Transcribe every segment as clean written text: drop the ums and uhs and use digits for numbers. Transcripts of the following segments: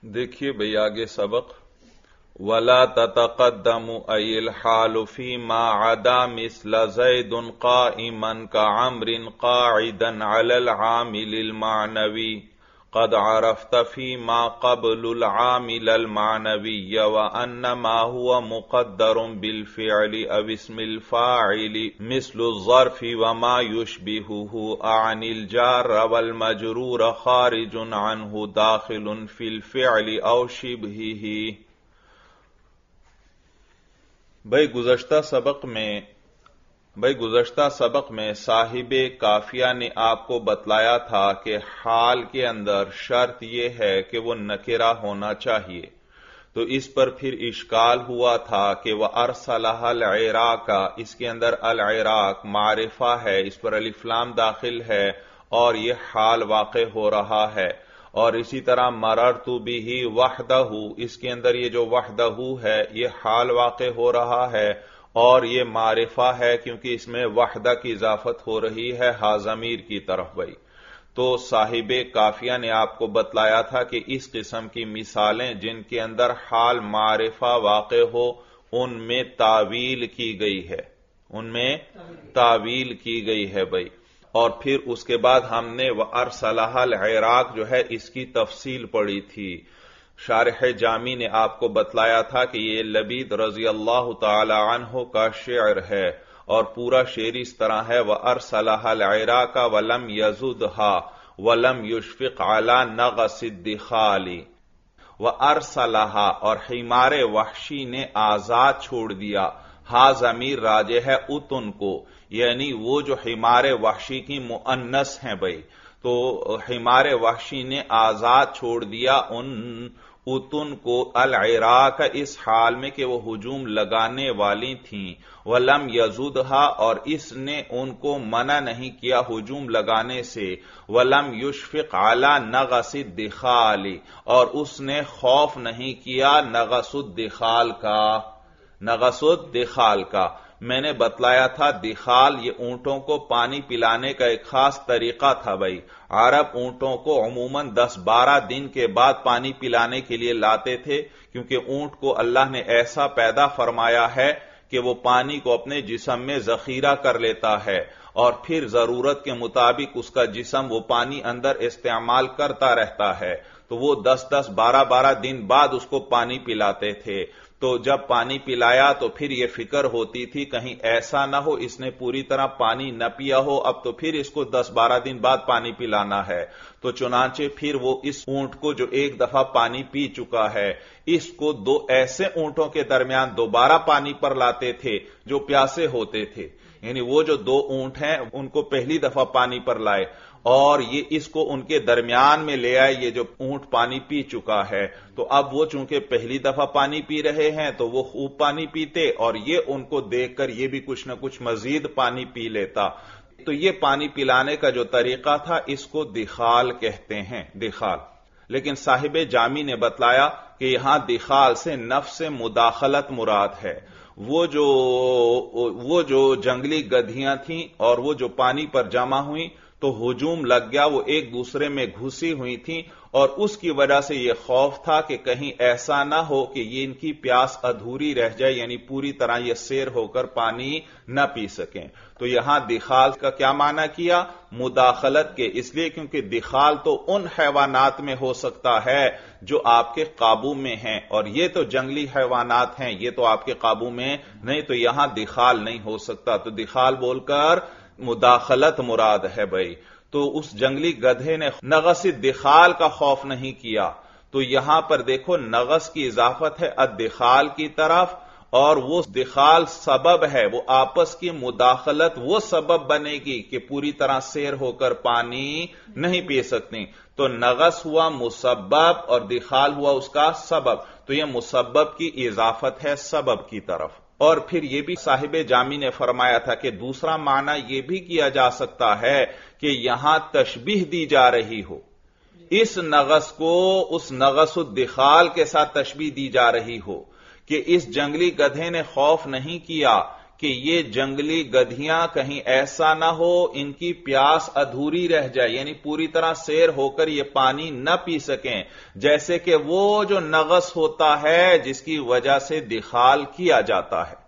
دیکھیے بھئی آگے سبق وَلَا تَتَقَدَّمُ أَيِ الْحَالُ فِي مَا عَدَا مِثْلَ زَيْدٌ قَائِمًا كَعَمْرٍ قَاعِدًا عَلَى الْعَامِلِ الْمَعْنَوِيِّ قَدْ عَرَفْتَ فِي مَا قَبْلُ الْعَامِلَ الْمَعْنَوِيَّ وَأَنَّمَا هُوَ مُقَدَّرٌ بِالْفِعْلِ أَوْ اسْمِ الْفَاعِلِ مِثْلُ الظَّرْفِ وَمَا يُشْبِهُهُ أَعْنِ الْجَارَّ وَالْمَجْرُورَ خَارِجٌ عَنْهُ دَاخِلٌ فِي الْفِعْلِ أَوْ شِبْهِهِ۔ بھئی گزشتہ سبق میں صاحب کافیہ نے آپ کو بتلایا تھا کہ حال کے اندر شرط یہ ہے کہ وہ نکرہ ہونا چاہیے، تو اس پر پھر اشکال ہوا تھا کہ وَأَرْسَلَهَا الْعِرَاقَ، اس کے اندر العراق معرفہ ہے، اس پر الف لام داخل ہے اور یہ حال واقع ہو رہا ہے، اور اسی طرح مررت بہ وحدہ، اس کے اندر یہ جو وحدہ ہے یہ حال واقع ہو رہا ہے اور یہ معرفہ ہے کیونکہ اس میں وحدہ کی اضافت ہو رہی ہے ہا ضمیر کی طرف۔ بھائی تو صاحب کافیہ نے آپ کو بتلایا تھا کہ اس قسم کی مثالیں جن کے اندر حال معرفہ واقع ہو ان میں تعویل کی گئی ہے، بھائی۔ اور پھر اس کے بعد ہم نے وَأَرْسَلَهَا الْعِرَاقَ جو ہے اس کی تفصیل پڑھی تھی۔ شارح جامی نے آپ کو بتلایا تھا کہ یہ لبید رضی اللہ تعالی عنہ کا شعر ہے اور پورا شعر اس طرح ہے وَأَرْسَلَهَا الْعِرَاقَ وَلَمْ يَزُدْهَا وَلَمْ يُشْفِقْ عَلَى نَغَصِ الدِّخَالِ۔ وَأَرْسَلَهَا، اور حمار وحشی نے آزاد چھوڑ دیا، ہا ضمیر راجع ہے اتن کو، یعنی وہ جو حمار وحشی کی مؤنث ہیں۔ بھائی تو حمار وحشی نے آزاد چھوڑ دیا ان اتن کو العراق، اس حال میں کہ وہ ہجوم لگانے والی تھیں، وَلَمْ يَزُدْهَا، اور اس نے ان کو منع نہیں کیا ہجوم لگانے سے، وَلَمْ يُشْفِقْ عَلَى نَغَصِ الدِّخَالِ، اور اس نے خوف نہیں کیا نغص الدخال کا۔ میں نے بتلایا تھا دخال یہ اونٹوں کو پانی پلانے کا ایک خاص طریقہ تھا۔ بھائی عرب اونٹوں کو عموماً 10-12 دن کے بعد پانی پلانے کے لیے لاتے تھے، کیونکہ اونٹ کو اللہ نے ایسا پیدا فرمایا ہے کہ وہ پانی کو اپنے جسم میں ذخیرہ کر لیتا ہے اور پھر ضرورت کے مطابق اس کا جسم وہ پانی اندر استعمال کرتا رہتا ہے، تو وہ 10-12 دن بعد اس کو پانی پلاتے تھے۔ تو جب پانی پلایا تو پھر یہ فکر ہوتی تھی کہیں ایسا نہ ہو اس نے پوری طرح پانی نہ پیا ہو، اب تو پھر اس کو 10-12 دن بعد پانی پلانا ہے، تو چنانچہ پھر وہ اس اونٹ کو جو ایک دفعہ پانی پی چکا ہے اس کو 2 ایسے اونٹوں کے درمیان دوبارہ پانی پر لاتے تھے جو پیاسے ہوتے تھے، یعنی وہ جو 2 اونٹ ہیں ان کو پہلی دفعہ پانی پر لائے اور یہ اس کو ان کے درمیان میں لے آئے، یہ جو اونٹ پانی پی چکا ہے، تو اب وہ چونکہ پہلی دفعہ پانی پی رہے ہیں تو وہ خوب پانی پیتے اور یہ ان کو دیکھ کر یہ بھی کچھ نہ کچھ مزید پانی پی لیتا، تو یہ پانی پلانے کا جو طریقہ تھا اس کو دخال کہتے ہیں، دخال۔ لیکن صاحب جامی نے بتلایا کہ یہاں دخال سے نفس مداخلت مراد ہے، وہ جو جنگلی گدھیاں تھیں اور وہ جو پانی پر جمع ہوئیں تو ہجوم لگ گیا، وہ ایک دوسرے میں گھسی ہوئی تھیں اور اس کی وجہ سے یہ خوف تھا کہ کہیں ایسا نہ ہو کہ یہ ان کی پیاس ادھوری رہ جائے، یعنی پوری طرح یہ سیر ہو کر پانی نہ پی سکیں۔ تو یہاں دخال کا کیا معنی کیا؟ مداخلت کے، اس لیے کیونکہ دخال تو ان حیوانات میں ہو سکتا ہے جو آپ کے قابو میں ہیں، اور یہ تو جنگلی حیوانات ہیں، یہ تو آپ کے قابو میں نہیں، تو یہاں دخال نہیں ہو سکتا، تو دخال بول کر مداخلت مراد ہے۔ بھائی تو اس جنگلی گدھے نے نغص الدخال کا خوف نہیں کیا، تو یہاں پر دیکھو نغص کی اضافت ہے الدخال کی طرف، اور وہ دخال سبب ہے، وہ آپس کی مداخلت وہ سبب بنے گی کہ پوری طرح سیر ہو کر پانی نہیں پی سکتی، تو نغص ہوا مسبب اور دخال ہوا اس کا سبب، تو یہ مسبب کی اضافت ہے سبب کی طرف۔ اور پھر یہ بھی صاحب جامی نے فرمایا تھا کہ دوسرا معنی یہ بھی کیا جا سکتا ہے کہ یہاں تشبیہ دی جا رہی ہو، اس نغص کو اس نغص الدخال کے ساتھ تشبیہ دی جا رہی ہو کہ اس جنگلی گدھے نے خوف نہیں کیا کہ یہ جنگلی گدھیاں کہیں ایسا نہ ہو ان کی پیاس ادھوری رہ جائے، یعنی پوری طرح سیر ہو کر یہ پانی نہ پی سکیں، جیسے کہ وہ جو نغص ہوتا ہے جس کی وجہ سے دخال کیا جاتا ہے،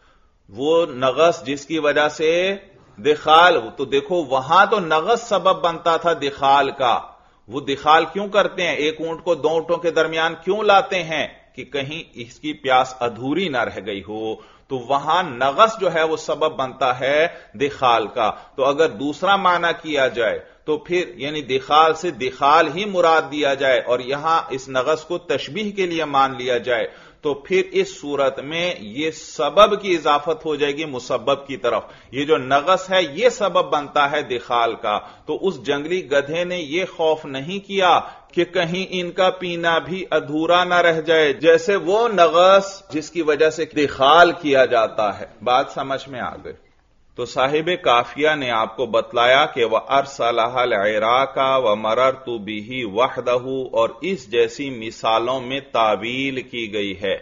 وہ نغص جس کی وجہ سے دخال، تو دیکھو وہاں تو نغص سبب بنتا تھا دخال کا، وہ دخال کیوں کرتے ہیں؟ ایک اونٹ کو دو اونٹوں کے درمیان کیوں لاتے ہیں؟ کہ کہیں اس کی پیاس ادھوری نہ رہ گئی ہو، تو وہاں نغص جو ہے وہ سبب بنتا ہے دخال کا۔ تو اگر دوسرا معنی کیا جائے تو پھر یعنی دخال سے دخال ہی مراد دیا جائے اور یہاں اس نغص کو تشبیہ کے لیے مان لیا جائے، تو پھر اس صورت میں یہ سبب کی اضافت ہو جائے گی مسبب کی طرف، یہ جو نغص ہے یہ سبب بنتا ہے دخال کا۔ تو اس جنگلی گدھے نے یہ خوف نہیں کیا کہ کہیں ان کا پینا بھی ادھورا نہ رہ جائے، جیسے وہ نغص جس کی وجہ سے دخال کیا جاتا ہے۔ بات سمجھ میں آ گئی؟ تو صاحب کافیہ نے آپ کو بتلایا کہ وَأَرْسَلَهَا الْعِرَاقَ وَمَرَرْتُ بِهِ وَحْدَهُ، اور اس جیسی مثالوں میں تعویل کی گئی ہے۔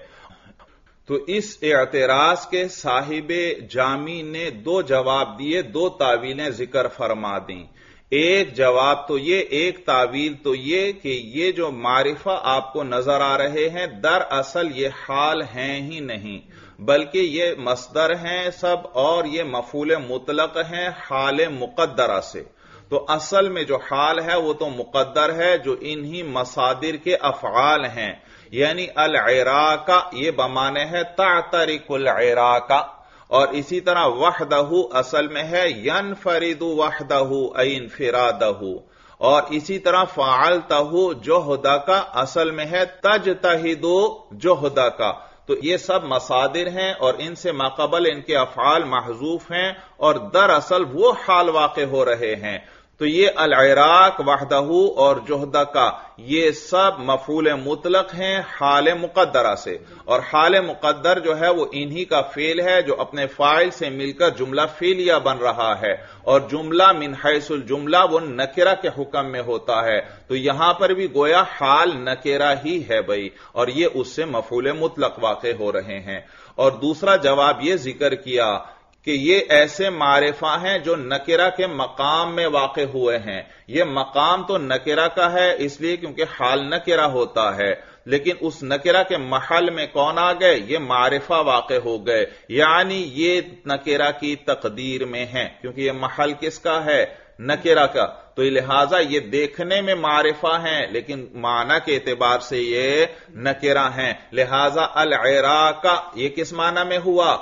تو اس اعتراض کے صاحب جامی نے دو جواب دیے، دو تعویلیں ذکر فرما دیں۔ ایک جواب تو یہ، ایک تعویل تو یہ کہ یہ جو معرفہ آپ کو نظر آ رہے ہیں دراصل یہ حال ہیں ہی نہیں، بلکہ یہ مصدر ہیں سب، اور یہ مفعول مطلق ہیں حال مقدرہ سے۔ تو اصل میں جو حال ہے وہ تو مقدر ہے جو انہی مصادر کے افعال ہیں، یعنی العراق یہ بمانے ہے تعترق العراق، اور اسی طرح وحدہ اصل میں ہے ینفرد وحدہ ای انفرادہ، اور اسی طرح فعلتہ جہدہ کا اصل میں ہے تجتہد جہدہ کا۔ تو یہ سب مصادر ہیں اور ان سے ماقبل ان کے افعال محذوف ہیں اور دراصل وہ حال واقع ہو رہے ہیں۔ تو یہ العراق وحدہ اور جہدہ کا یہ سب مفعول مطلق ہیں حال مقدرہ سے، اور حال مقدر جو ہے وہ انہی کا فعل ہے جو اپنے فاعل سے مل کر جملہ فعلیہ بن رہا ہے، اور جملہ من حیث الجملہ وہ نکرہ کے حکم میں ہوتا ہے۔ تو یہاں پر بھی گویا حال نکرہ ہی ہے بھائی، اور یہ اس سے مفعول مطلق واقع ہو رہے ہیں۔ اور دوسرا جواب یہ ذکر کیا کہ یہ ایسے معرفہ ہیں جو نکرہ کے مقام میں واقع ہوئے ہیں۔ یہ مقام تو نکرہ کا ہے اس لیے کیونکہ حال نکرہ ہوتا ہے، لیکن اس نکرہ کے محل میں کون آ گئے؟ یہ معرفہ واقع ہو گئے، یعنی یہ نکرہ کی تقدیر میں ہیں، کیونکہ یہ محل کس کا ہے؟ نکرہ کا۔ تو لہذا یہ دیکھنے میں معرفہ ہیں لیکن معنی کے اعتبار سے یہ نکرہ ہیں، لہذا العراق یہ کس معنی میں ہوا؟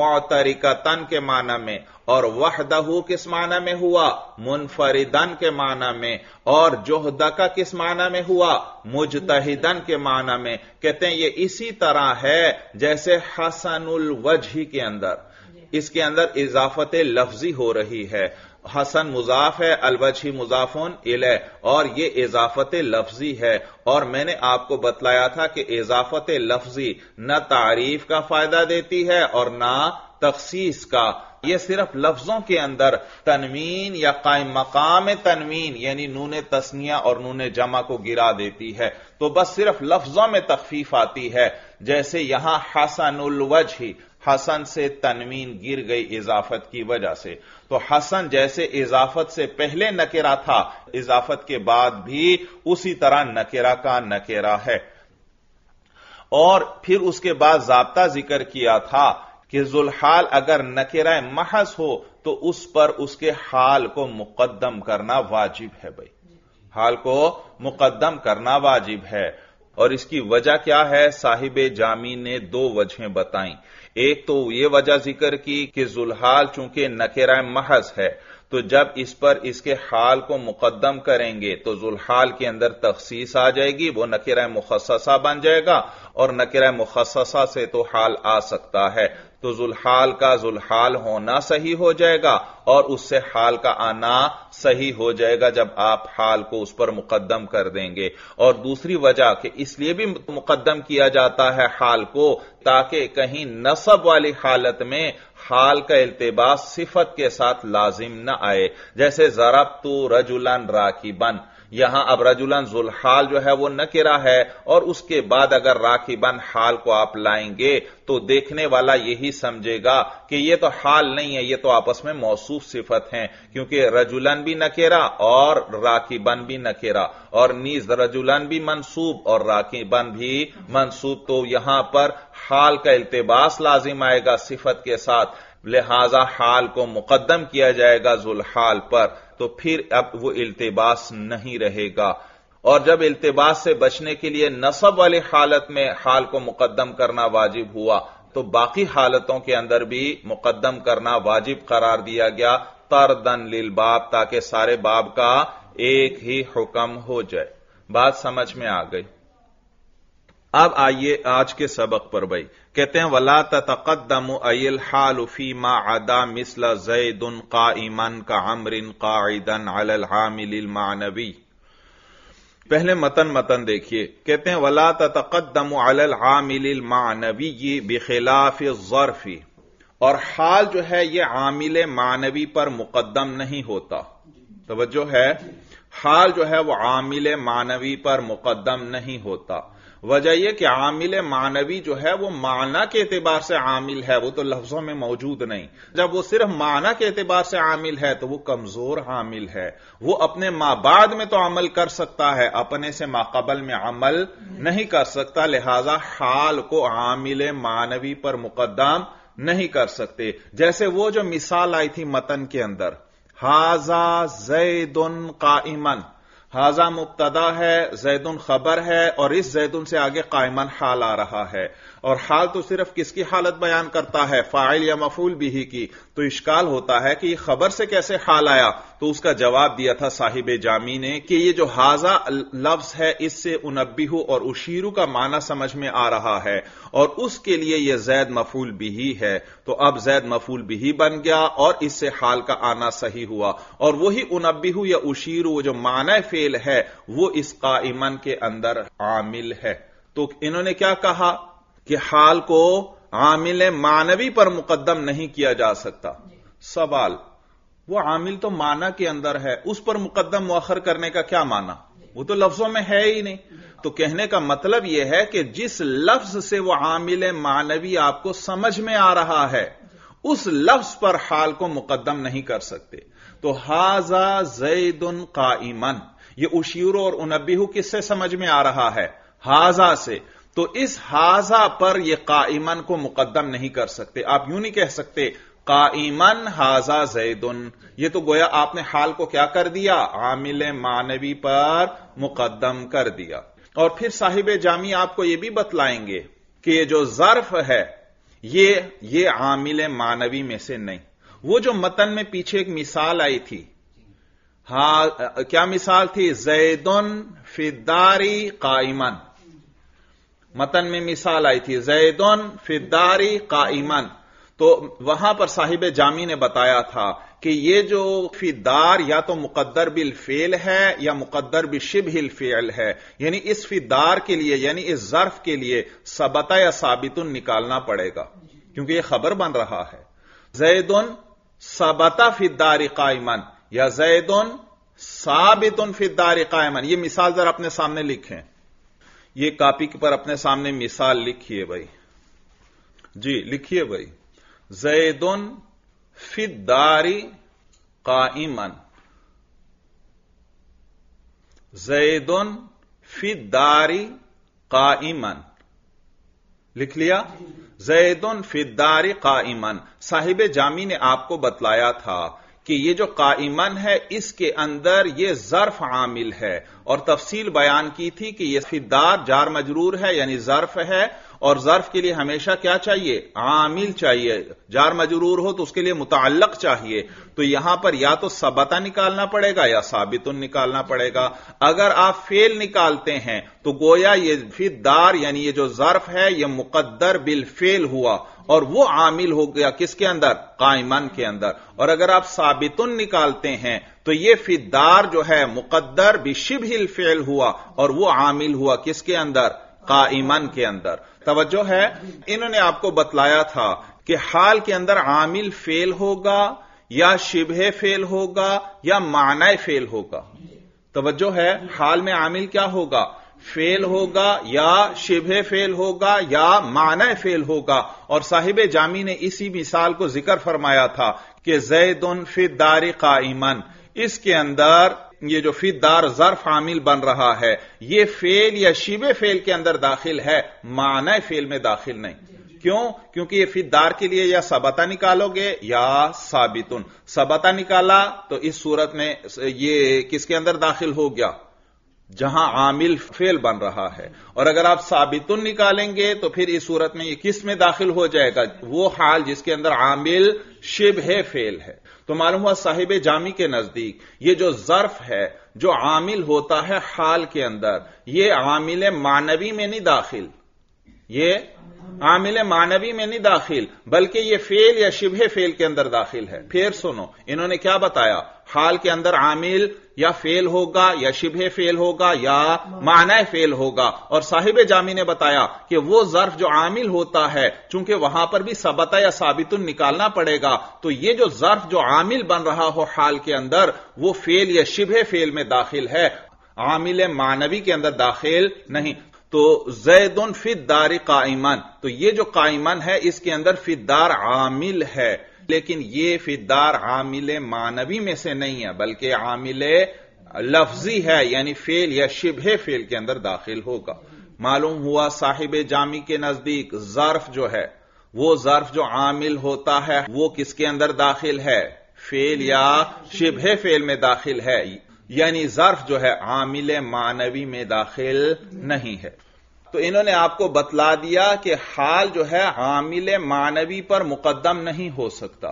معترکتن کے معنی میں، اور وحدہ کس معنی میں ہوا؟ منفردن کے معنی میں، اور جہدہ کا کس معنی میں ہوا؟ مجتہدن کے معنی میں۔ کہتے ہیں یہ اسی طرح ہے جیسے حسن الوجہ کے اندر، اس کے اندر اضافت لفظی ہو رہی ہے، حسن مضاف ہے، الوجہ مضافون الیہ، اور یہ اضافت لفظی ہے۔ اور میں نے آپ کو بتلایا تھا کہ اضافت لفظی نہ تعریف کا فائدہ دیتی ہے اور نہ تخصیص کا، یہ صرف لفظوں کے اندر تنوین یا قائم مقام تنوین یعنی نون تثنیہ اور نون جمع کو گرا دیتی ہے، تو بس صرف لفظوں میں تخفیف آتی ہے۔ جیسے یہاں حسن الوجہ، حسن سے تنوین گر گئی اضافت کی وجہ سے، تو حسن جیسے اضافت سے پہلے نکرہ تھا، اضافت کے بعد بھی اسی طرح نکرہ کا نکرہ ہے۔ اور پھر اس کے بعد ضابطہ ذکر کیا تھا کہ ذوالحال اگر نکرہ محض ہو تو اس پر اس کے حال کو مقدم کرنا واجب ہے بھائی، حال کو مقدم کرنا واجب ہے۔ اور اس کی وجہ کیا ہے؟ صاحب جامی نے دو وجہیں بتائیں۔ ایک تو یہ وجہ ذکر کی کہ ذوالحال چونکہ نکرہ محض ہے تو جب اس پر اس کے حال کو مقدم کریں گے تو ذوالحال کے اندر تخصیص آ جائے گی، وہ نکرہ مخصصہ بن جائے گا، اور نکرہ مخصصہ سے تو حال آ سکتا ہے، تو ذوالحال کا ذوالحال ہونا صحیح ہو جائے گا اور اس سے حال کا آنا صحیح ہو جائے گا جب آپ حال کو اس پر مقدم کر دیں گے۔ اور دوسری وجہ کہ اس لیے بھی مقدم کیا جاتا ہے حال کو تاکہ کہیں نصب والی حالت میں حال کا التباس صفت کے ساتھ لازم نہ آئے، جیسے ضربت رجلا راکبا، یہاں اب رجلن ذوالحال جو ہے وہ نکرہ ہے، اور اس کے بعد اگر راکبن حال کو آپ لائیں گے تو دیکھنے والا یہی سمجھے گا کہ یہ تو حال نہیں ہے، یہ تو آپس میں موصوف صفت ہیں، کیونکہ رجلن بھی نکرہ اور راکبن بھی نکرہ، اور نیز رجلن بھی منصوب اور راکبن بھی منصوب، تو یہاں پر حال کا التباس لازم آئے گا صفت کے ساتھ، لہذا حال کو مقدم کیا جائے گا ذوالحال پر، تو پھر اب وہ التباس نہیں رہے گا۔ اور جب التباس سے بچنے کے لیے نصب والی حالت میں حال کو مقدم کرنا واجب ہوا، تو باقی حالتوں کے اندر بھی مقدم کرنا واجب قرار دیا گیا، طردن للباب، تاکہ سارے باب کا ایک ہی حکم ہو جائے۔ بات سمجھ میں آ گئی؟ اب آئیے آج کے سبق پر بھائی، کہتے ہیں وَلَا تَتَقَدَّمُ أَيِ الْحَالُ فِي مَا عَدَا مِثْلَ زَيْدٌ قَائِمًا كَعَمْرٍ قَاعِدًا عَلَى الْعَامِلِ الْمَعْنَوِيِّ۔ پہلے متن دیکھیے، کہتے ہیں وَلَا تَتَقَدَّمُ عَلَى الْعَامِلِ الْمَعْنَوِيِّ بِخِلَافِ الظَّرْفِ، اور حال جو ہے یہ عامل معنوی پر مقدم نہیں ہوتا۔ توجہ ہے، حال جو ہے وہ عامل معنوی پر مقدم نہیں ہوتا۔ وجہ یہ کہ عامل معنوی جو ہے وہ معنی کے اعتبار سے عامل ہے، وہ تو لفظوں میں موجود نہیں۔ جب وہ صرف معنی کے اعتبار سے عامل ہے تو وہ کمزور عامل ہے، وہ اپنے ما بعد میں تو عمل کر سکتا ہے، اپنے سے ما قبل میں عمل نہیں کر سکتا، لہذا حال کو عامل معنوی پر مقدم نہیں کر سکتے۔ جیسے وہ جو مثال آئی تھی متن کے اندر، ھذا زید قائمن، ھذا مبتدا ہے، زید خبر ہے، اور اس زید سے آگے قائمن حال آ رہا ہے، اور حال تو صرف کس کی حالت بیان کرتا ہے؟ فاعل یا مفعول بھی کی۔ تو اشکال ہوتا ہے کہ یہ خبر سے کیسے حال آیا؟ تو اس کا جواب دیا تھا صاحب جامی نے کہ یہ جو ھذا لفظ ہے اس سے انبہو اور اشیرو کا معنی سمجھ میں آ رہا ہے، اور اس کے لیے یہ زید مفعول بھی ہے، تو اب زید مفعول بھی بن گیا اور اس سے حال کا آنا صحیح ہوا، اور وہی انبہو یا اشیرو جو معنی فعل ہے وہ اس قائمن کے اندر عامل ہے۔ تو انہوں نے کیا کہا کہ حال کو عامل معنوی پر مقدم نہیں کیا جا سکتا۔ سوال، وہ عامل تو معنی کے اندر ہے، اس پر مقدم مؤخر کرنے کا کیا معنی؟ وہ تو لفظوں میں ہے ہی نہیں۔ تو کہنے کا مطلب یہ ہے کہ جس لفظ سے وہ عامل معنوی آپ کو سمجھ میں آ رہا ہے اس لفظ پر حال کو مقدم نہیں کر سکتے۔ تو ھذا زید قائمن، یہ اشیرو اور انبہو کس سے سمجھ میں آ رہا ہے؟ ھذا سے۔ تو اس ھذا پر یہ قائمن کو مقدم نہیں کر سکتے۔ آپ یوں نہیں کہہ سکتے قائمن ھذا زید، یہ تو گویا آپ نے حال کو کیا کر دیا؟ عامل معنوی پر مقدم کر دیا۔ اور پھر صاحب جامی آپ کو یہ بھی بتلائیں گے کہ یہ جو ظرف ہے یہ عامل معنوی میں سے نہیں۔ وہ جو متن میں پیچھے ایک مثال آئی تھی، کیا مثال تھی؟ زیدن فی الدار قائمن، متن میں مثال آئی تھی زیدن فی الدار قائمن، تو وہاں پر صاحب جامی نے بتایا تھا کہ یہ جو فی الدار یا تو مقدر بالفعل ہے یا مقدر بشبہ الفعل ہے، یعنی اس فی الدار کے لیے یعنی اس ظرف کے لیے ثبت یا ثابت نکالنا پڑے گا، کیونکہ یہ خبر بن رہا ہے۔ زیدن ثبت فی الدار قائمن یا زیدن ثابت فی الدار قائمن، یہ مثال ذرا اپنے سامنے لکھیں، یہ کاپی پر اپنے سامنے مثال لکھیے بھائی، جی لکھیے بھائی، زیدن فی الدار قائمن، زیدن فی الدار قائمن، لکھ لیا؟ زیدن فی الدار قائمن۔ صاحب جامی نے آپ کو بتلایا تھا کہ یہ جو قائمن ہے اس کے اندر یہ ظرف عامل ہے، اور تفصیل بیان کی تھی کہ یہ فی الدار جار مجرور ہے یعنی ظرف ہے، اور ظرف کے لیے ہمیشہ کیا چاہیے؟ عامل چاہیے، جار مجرور ہو تو اس کے لیے متعلق چاہیے، تو یہاں پر یا تو ثبتا نکالنا پڑے گا یا ثابت نکالنا پڑے گا۔ اگر آپ فعل نکالتے ہیں تو گویا یہ فی الدار یعنی یہ جو ظرف ہے یہ مقدر بالفعل ہوا، اور وہ عامل ہو گیا کس کے اندر؟ قائمن کے اندر۔ اور اگر آپ ثابتن نکالتے ہیں تو یہ فی الدار جو ہے مقدر بشبہ الفعل ہوا، اور وہ عامل ہوا کس کے اندر؟ قائمن کے اندر۔ توجہ ہے، انہوں نے آپ کو بتلایا تھا کہ حال کے اندر عامل فعل ہوگا یا شبہ فعل ہوگا یا معنی فعل ہوگا۔ توجہ ہے، حال میں عامل کیا ہوگا؟ فعل ہوگا یا شبہ فعل ہوگا یا معنی فعل ہوگا. اور صاحب جامی نے اسی مثال کو ذکر فرمایا تھا کہ زید فی الدار قائما، اس کے اندر یہ جو فی الدار ظرف عامل بن رہا ہے یہ فعل یا شبہ فعل کے اندر داخل ہے، معنی فعل میں داخل نہیں. کیوں؟ کیونکہ یہ فی الدار کے لیے یا ثبتا نکالو گے یا ثابتن. ثبتا نکالا تو اس صورت میں یہ کس کے اندر داخل ہو گیا؟ جہاں عامل فعل بن رہا ہے. اور اگر آپ ثابتن نکالیں گے تو پھر اس صورت میں یہ کس میں داخل ہو جائے گا؟ وہ حال جس کے اندر عامل شبہ فعل ہے. تو معلوم ہوا صاحب جامی کے نزدیک یہ جو ظرف ہے جو عامل ہوتا ہے حال کے اندر، یہ عامل معنوی میں نہیں داخل، یہ عامل معنوی میں نہیں داخل بلکہ یہ فعل یا شبہ فعل کے اندر داخل ہے. پھر سنو، انہوں نے کیا بتایا؟ حال کے اندر عامل یا فعل ہوگا یا شبہ فعل ہوگا یا معنی فعل ہوگا. اور صاحب جامی نے بتایا کہ وہ ظرف جو عامل ہوتا ہے چونکہ وہاں پر بھی ثبتا یا ثابتن نکالنا پڑے گا، تو یہ جو ظرف جو عامل بن رہا ہو حال کے اندر وہ فعل یا شبہ فعل میں داخل ہے، عامل معنوی کے اندر داخل نہیں. تو زید فی الدار قائما، تو یہ جو قائما ہے اس کے اندر فی الدار عامل ہے، لیکن یہ فی الدار عامل معنوی میں سے نہیں ہے بلکہ عامل لفظی ہے، یعنی فعل یا شبہ فعل کے اندر داخل ہوگا. معلوم ہوا صاحب جامی کے نزدیک ظرف جو ہے وہ ظرف جو عامل ہوتا ہے وہ کس کے اندر داخل ہے؟ فعل یا شبہ فعل میں داخل ہے، یعنی ظرف جو ہے عامل معنوی میں داخل نہیں ہے. تو انہوں نے آپ کو بتلا دیا کہ حال جو ہے عامل معنوی پر مقدم نہیں ہو سکتا،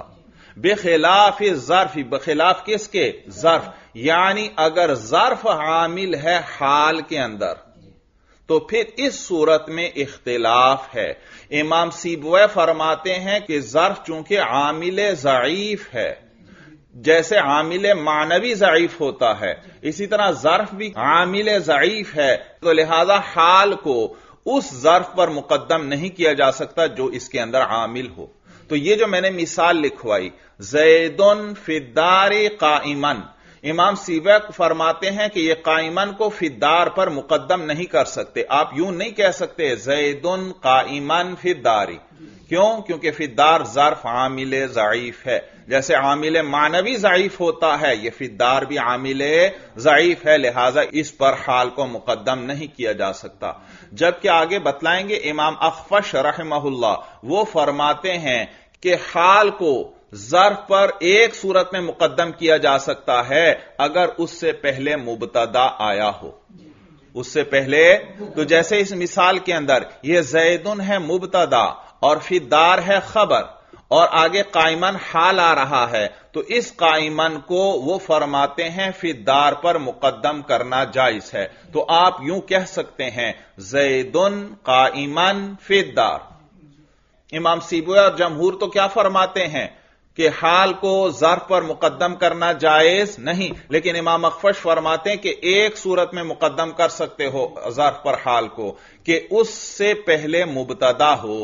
بخلاف ظرف. بخلاف کس کے؟ ظرف. یعنی اگر ظرف عامل ہے حال کے اندر تو پھر اس صورت میں اختلاف ہے. امام سیبویہ فرماتے ہیں کہ ظرف چونکہ عامل ضعیف ہے، جیسے عامل معنوی ضعیف ہوتا ہے اسی طرح ظرف بھی عامل ضعیف ہے، تو لہذا حال کو اس ظرف پر مقدم نہیں کیا جا سکتا جو اس کے اندر عامل ہو. تو یہ جو میں نے مثال لکھوائی زید فی الدار قائما، امام سیبویہ فرماتے ہیں کہ یہ قائما کو فی الدار پر مقدم نہیں کر سکتے. آپ یوں نہیں کہہ سکتے زید قائما فی الدار. کیوں؟ کیونکہ فی الدار ظرف عامل ضعیف ہے، جیسے عامل معنوی ضعیف ہوتا ہے یہ فی الدار بھی عامل ضعیف ہے، لہذا اس پر حال کو مقدم نہیں کیا جا سکتا. جبکہ آگے بتلائیں گے امام اخفش رحمہ اللہ وہ فرماتے ہیں کہ حال کو ظرف پر ایک صورت میں مقدم کیا جا سکتا ہے اگر اس سے پہلے مبتدا آیا ہو. اس سے پہلے تو جیسے اس مثال کے اندر یہ زیدن ہے مبتدا اور فی الدار ہے خبر اور آگے قائمن حال آ رہا ہے، تو اس قائمن کو وہ فرماتے ہیں فی الدار پر مقدم کرنا جائز ہے. تو آپ یوں کہہ سکتے ہیں زیدن قائمن فی الدار. امام سیبویہ اور جمہور تو کیا فرماتے ہیں کہ حال کو ظرف پر مقدم کرنا جائز نہیں، لیکن امام اخفش فرماتے ہیں کہ ایک صورت میں مقدم کر سکتے ہو ظرف پر حال کو کہ اس سے پہلے مبتدا ہو.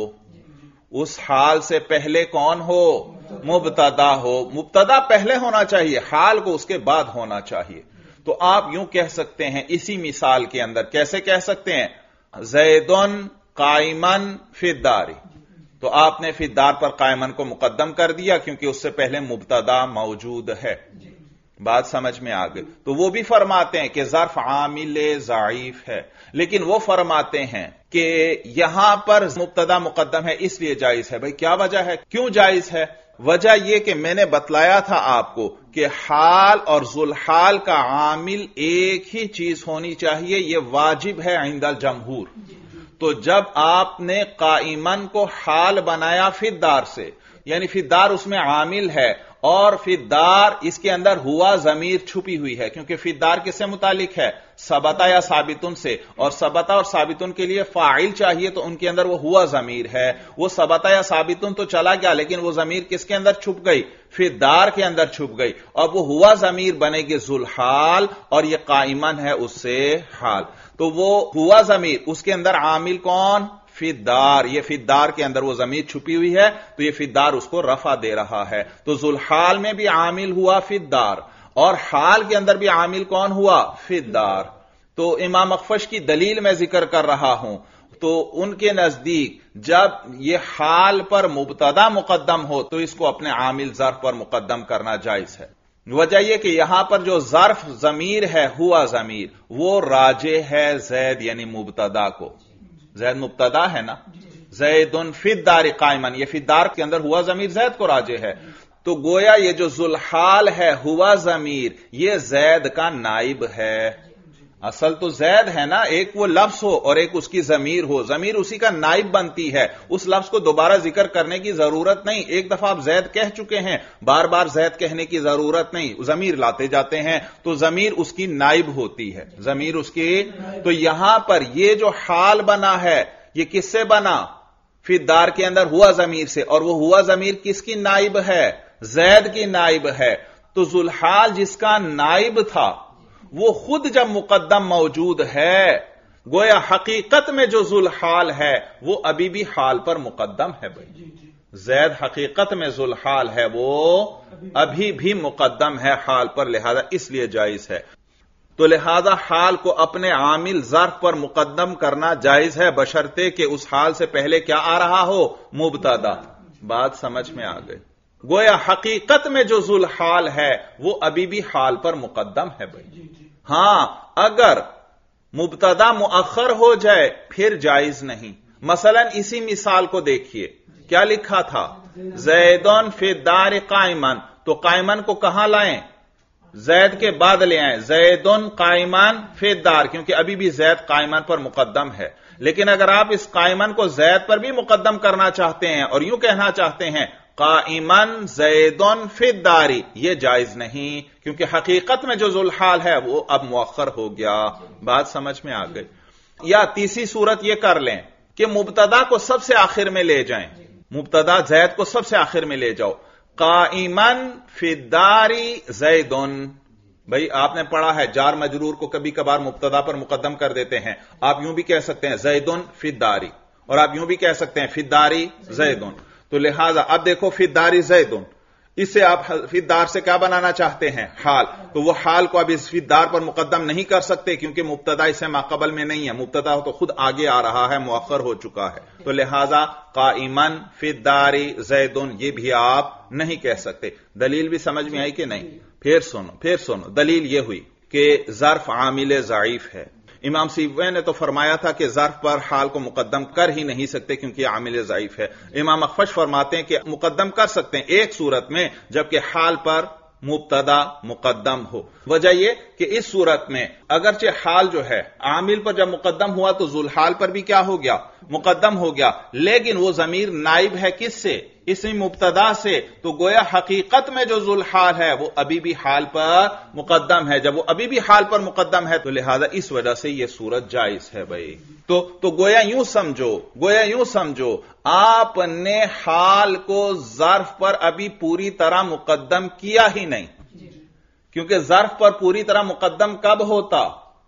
اس حال سے پہلے کون ہو؟ مبتدا ہو. مبتدا پہلے ہونا چاہیے، حال کو اس کے بعد ہونا چاہیے. تو آپ یوں کہہ سکتے ہیں اسی مثال کے اندر. کیسے کہہ سکتے ہیں؟ زیدن قائمن فی الدار. تو آپ نے فی الدار پر قائمن کو مقدم کر دیا کیونکہ اس سے پہلے مبتدا موجود ہے. بات سمجھ میں آ گئی. تو وہ بھی فرماتے ہیں کہ ظرف عامل ضعیف ہے، لیکن وہ فرماتے ہیں کہ یہاں پر مبتدا مقدم ہے اس لیے جائز ہے. بھئی کیا وجہ ہے؟ کیوں جائز ہے؟ وجہ یہ کہ میں نے بتلایا تھا آپ کو کہ حال اور ذوالحال کا عامل ایک ہی چیز ہونی چاہیے، یہ واجب ہے عند الجمہور. تو جب آپ نے قائمن کو حال بنایا فی الدار سے، یعنی فی الدار اس میں عامل ہے اور فی الدار اس کے اندر ہوا ضمیر چھپی ہوئی ہے، کیونکہ فی الدار کس سے متعلق ہے؟ ثبتا یا ثابتن سے، اور ثبتا اور ثابتن کے لیے فاعل چاہیے تو ان کے اندر وہ ہوا ضمیر ہے. وہ ثبتا یا ثابتن تو چلا گیا لیکن وہ ضمیر کس کے اندر چھپ گئی؟ فی الدار کے اندر چھپ گئی، اور وہ ہوا ضمیر بنے گی ذوالحال اور یہ قائمن ہے اس سے حال. تو وہ ہوا ضمیر اس کے اندر عامل کون؟ فی الدار. یہ فی الدار کے اندر وہ ضمیر چھپی ہوئی ہے تو یہ فی الدار اس کو رفع دے رہا ہے. تو ذوالحال میں بھی عامل ہوا فی الدار اور حال کے اندر بھی عامل کون ہوا؟ فی الدار. تو امام اخفش کی دلیل میں ذکر کر رہا ہوں. تو ان کے نزدیک جب یہ حال پر مبتدا مقدم ہو تو اس کو اپنے عامل ظرف پر مقدم کرنا جائز ہے. وجہ یہ کہ یہاں پر جو ظرف ضمیر ہے ہوا ضمیر وہ راجع ہے زید یعنی مبتدا کو. زید مبتدا ہے نا، زید فی الدار قائما، یہ فی الدار کے اندر ہوا ضمیر زید کو راجع ہے. تو گویا یہ جو ذوالحال ہے ہوا ضمیر یہ زید کا نائب ہے. اصل تو زید ہے نا، ایک وہ لفظ ہو اور ایک اس کی ضمیر ہو، ضمیر اسی کا نائب بنتی ہے. اس لفظ کو دوبارہ ذکر کرنے کی ضرورت نہیں، ایک دفعہ آپ زید کہہ چکے ہیں، بار بار زید کہنے کی ضرورت نہیں، ضمیر لاتے جاتے ہیں تو ضمیر اس کی نائب ہوتی ہے، ضمیر اس کی. تو یہاں پر یہ جو حال بنا ہے یہ کس سے بنا؟ فی الدار کے اندر ہوا ضمیر سے، اور وہ ہوا ضمیر کس کی نائب ہے؟ زید کی نائب ہے. تو ذوالحال جس کا نائب تھا وہ خود جب مقدم موجود ہے گویا حقیقت میں جو ذوالحال ہے وہ ابھی بھی حال پر مقدم ہے. بھائی زید حقیقت میں ذوالحال ہے، وہ ابھی بھی مقدم ہے حال پر، لہذا اس لیے جائز ہے. تو لہذا حال کو اپنے عامل ظرف پر مقدم کرنا جائز ہے بشرطے کہ اس حال سے پہلے کیا آ رہا ہو؟ مبتدا. بات سمجھ میں آ گئی. گویا حقیقت میں جو ذوالحال ہے وہ ابھی بھی حال پر مقدم ہے. بھائی ہاں اگر مبتدا مؤخر ہو جائے پھر جائز نہیں. مثلا اسی مثال کو دیکھیے، کیا لکھا تھا؟ زیدن فی الدار قائما. تو قائمن کو کہاں لائیں؟ زید کے بعد لے آئیں، زیدن قائمن فی الدار، کیونکہ ابھی بھی زید قائمن پر مقدم ہے. لیکن اگر آپ اس قائمن کو زید پر بھی مقدم کرنا چاہتے ہیں اور یوں کہنا چاہتے ہیں قائمن زیدن فی الدار، یہ جائز نہیں، کیونکہ حقیقت میں جو ذوالحال ہے وہ اب مؤخر ہو گیا. بات سمجھ میں آ گئی. یا تیسری صورت یہ کر لیں کہ مبتدا کو سب سے آخر میں لے جائیں، مبتدا زید کو سب سے آخر میں لے جاؤ. قائمن فی الدار زیدن. بھئی آپ نے پڑھا ہے جار مجرور کو کبھی کبھار مبتدا پر مقدم کر دیتے ہیں. آپ یوں بھی کہہ سکتے ہیں زیدن فی الدار، اور آپ یوں بھی کہہ سکتے ہیں فی الدار زیدن. تو لہذا اب دیکھو فی الدار زیدن، اس سے آپ فی الدار سے کیا بنانا چاہتے ہیں؟ حال. تو وہ حال کو اب اس فی الدار پر مقدم نہیں کر سکتے کیونکہ مبتدا اسے ماقبل میں نہیں ہے، مبتدا تو خود آگے آ رہا ہے، مؤخر ہو چکا ہے. تو لہذا قائمن فی الدار زیدن یہ بھی آپ نہیں کہہ سکتے. دلیل بھی سمجھ میں آئی کہ نہیں؟ پھر سنو دلیل یہ ہوئی کہ ظرف عامل ضعیف ہے. امام سیبوی نے تو فرمایا تھا کہ ظرف پر حال کو مقدم کر ہی نہیں سکتے کیونکہ یہ عامل ضعیف ہے. امام اخفش فرماتے ہیں کہ مقدم کر سکتے ہیں ایک صورت میں جبکہ حال پر مبتدا مقدم ہو. وجہ یہ کہ اس صورت میں اگرچہ حال جو ہے عامل پر جب مقدم ہوا تو ذوالحال پر بھی کیا ہو گیا؟ مقدم ہو گیا، لیکن وہ ضمیر نائب ہے کس سے؟ اسی مبتدا سے. تو گویا حقیقت میں جو ذوالحال ہے وہ ابھی بھی حال پر مقدم ہے. جب وہ ابھی بھی حال پر مقدم ہے تو لہذا اس وجہ سے یہ صورت جائز ہے. بھائی تو گویا یوں سمجھو آپ نے حال کو ظرف پر ابھی پوری طرح مقدم کیا ہی نہیں، کیونکہ ظرف پر پوری طرح مقدم کب ہوتا؟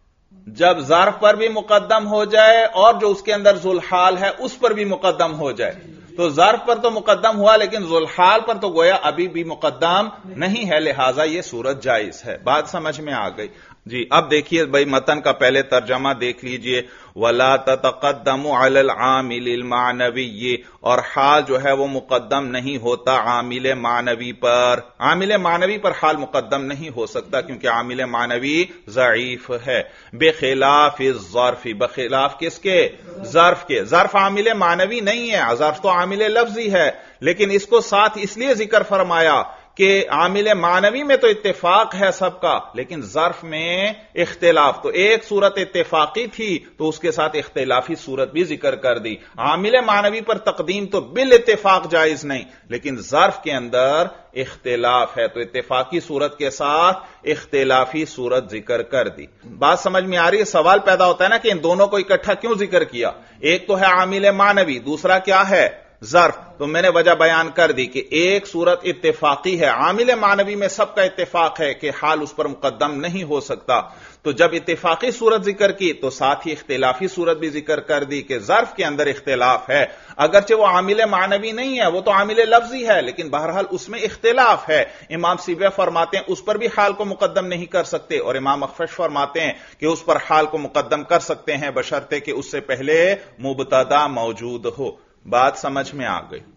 جب ظرف پر بھی مقدم ہو جائے اور جو اس کے اندر ذوالحال ہے اس پر بھی مقدم ہو جائے. تو ظرف پر تو مقدم ہوا لیکن ذوالحال پر تو گویا ابھی بھی مقدم نہیں ہے، لہذا یہ صورت جائز ہے. بات سمجھ میں آ گئی؟ جی اب دیکھیے بھائی متن کا پہلے ترجمہ دیکھ لیجئے. وَلَا تَتَقَدَّمُ عَلَى الْعَامِلِ الْمَعْنَوِيِّ، اور حال جو ہے وہ مقدم نہیں ہوتا عامل معنوی پر. عامل معنوی پر حال مقدم نہیں ہو سکتا کیونکہ عامل معنوی ضعیف ہے. بخلاف الظرف، بخلاف کس کے؟ ظرف کے. ظرف عامل معنوی نہیں ہے، ظرف تو عامل لفظی ہے، لیکن اس کو ساتھ اس لیے ذکر فرمایا کہ عامل معنوی میں تو اتفاق ہے سب کا لیکن ظرف میں اختلاف. تو ایک صورت اتفاقی تھی تو اس کے ساتھ اختلافی صورت بھی ذکر کر دی. عامل معنوی پر تقدیم تو بالاتفاق جائز نہیں، لیکن ظرف کے اندر اختلاف ہے تو اتفاقی صورت کے ساتھ اختلافی صورت ذکر کر دی. بات سمجھ میں آ رہی ہے؟ سوال پیدا ہوتا ہے نا کہ ان دونوں کو اکٹھا کیوں ذکر کیا؟ ایک تو ہے عامل معنوی، دوسرا کیا ہے؟ ظرف، تو میں نے وجہ بیان کر دی کہ ایک صورت اتفاقی ہے، عامل معنوی میں سب کا اتفاق ہے کہ حال اس پر مقدم نہیں ہو سکتا، تو جب اتفاقی صورت ذکر کی تو ساتھ ہی اختلافی صورت بھی ذکر کر دی کہ ظرف کے اندر اختلاف ہے، اگرچہ وہ عامل معنوی نہیں ہے، وہ تو عامل لفظی ہے، لیکن بہرحال اس میں اختلاف ہے۔ امام سیبویہ فرماتے ہیں اس پر بھی حال کو مقدم نہیں کر سکتے، اور امام اخفش فرماتے ہیں کہ اس پر حال کو مقدم کر سکتے ہیں بشرطے کہ اس سے پہلے مبتدا موجود ہو۔ بات سمجھ میں آ گئی؟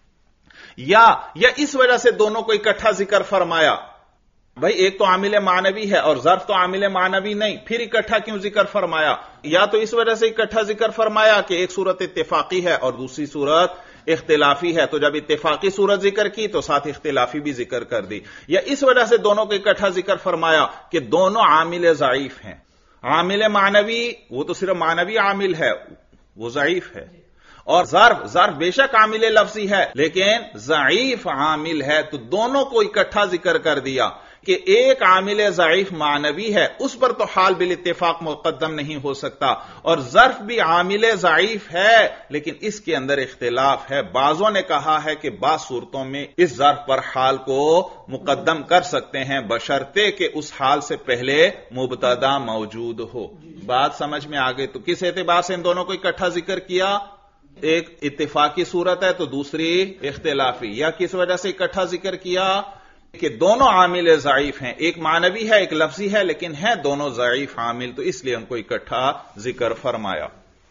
یا اس وجہ سے دونوں کو اکٹھا ذکر فرمایا؟ بھائی ایک تو عامل معنوی ہے اور ظرف تو عامل معنوی نہیں، پھر اکٹھا کیوں ذکر فرمایا؟ یا تو اس وجہ سے اکٹھا ذکر فرمایا کہ ایک صورت اتفاقی ہے اور دوسری صورت اختلافی ہے، تو جب اتفاقی صورت ذکر کی تو ساتھ اختلافی بھی ذکر کر دی، یا اس وجہ سے دونوں کو اکٹھا ذکر فرمایا کہ دونوں عامل ضعیف ہیں۔ عامل معنوی وہ تو صرف معنوی عامل ہے، وہ ضعیف ہے، اور ظرف بے شک عامل لفظی ہے لیکن ضعیف عامل ہے، تو دونوں کو اکٹھا ذکر کر دیا کہ ایک عامل ضعیف معنوی ہے، اس پر تو حال بالاتفاق مقدم نہیں ہو سکتا، اور ظرف بھی عامل ضعیف ہے لیکن اس کے اندر اختلاف ہے۔ بعضوں نے کہا ہے کہ بعض صورتوں میں اس ظرف پر حال کو مقدم کر سکتے ہیں بشرطے کہ اس حال سے پہلے مبتدا موجود ہو۔ بات سمجھ میں آ گئی؟ تو کس اعتبار سے ان دونوں کو اکٹھا ذکر کیا؟ ایک اتفاقی صورت ہے تو دوسری اختلافی، یا کس وجہ سے اکٹھا ذکر کیا کہ دونوں عامل ضعیف ہیں، ایک معنوی ہے ایک لفظی ہے لیکن ہیں دونوں ضعیف عامل، تو اس لیے ان کو اکٹھا ذکر فرمایا۔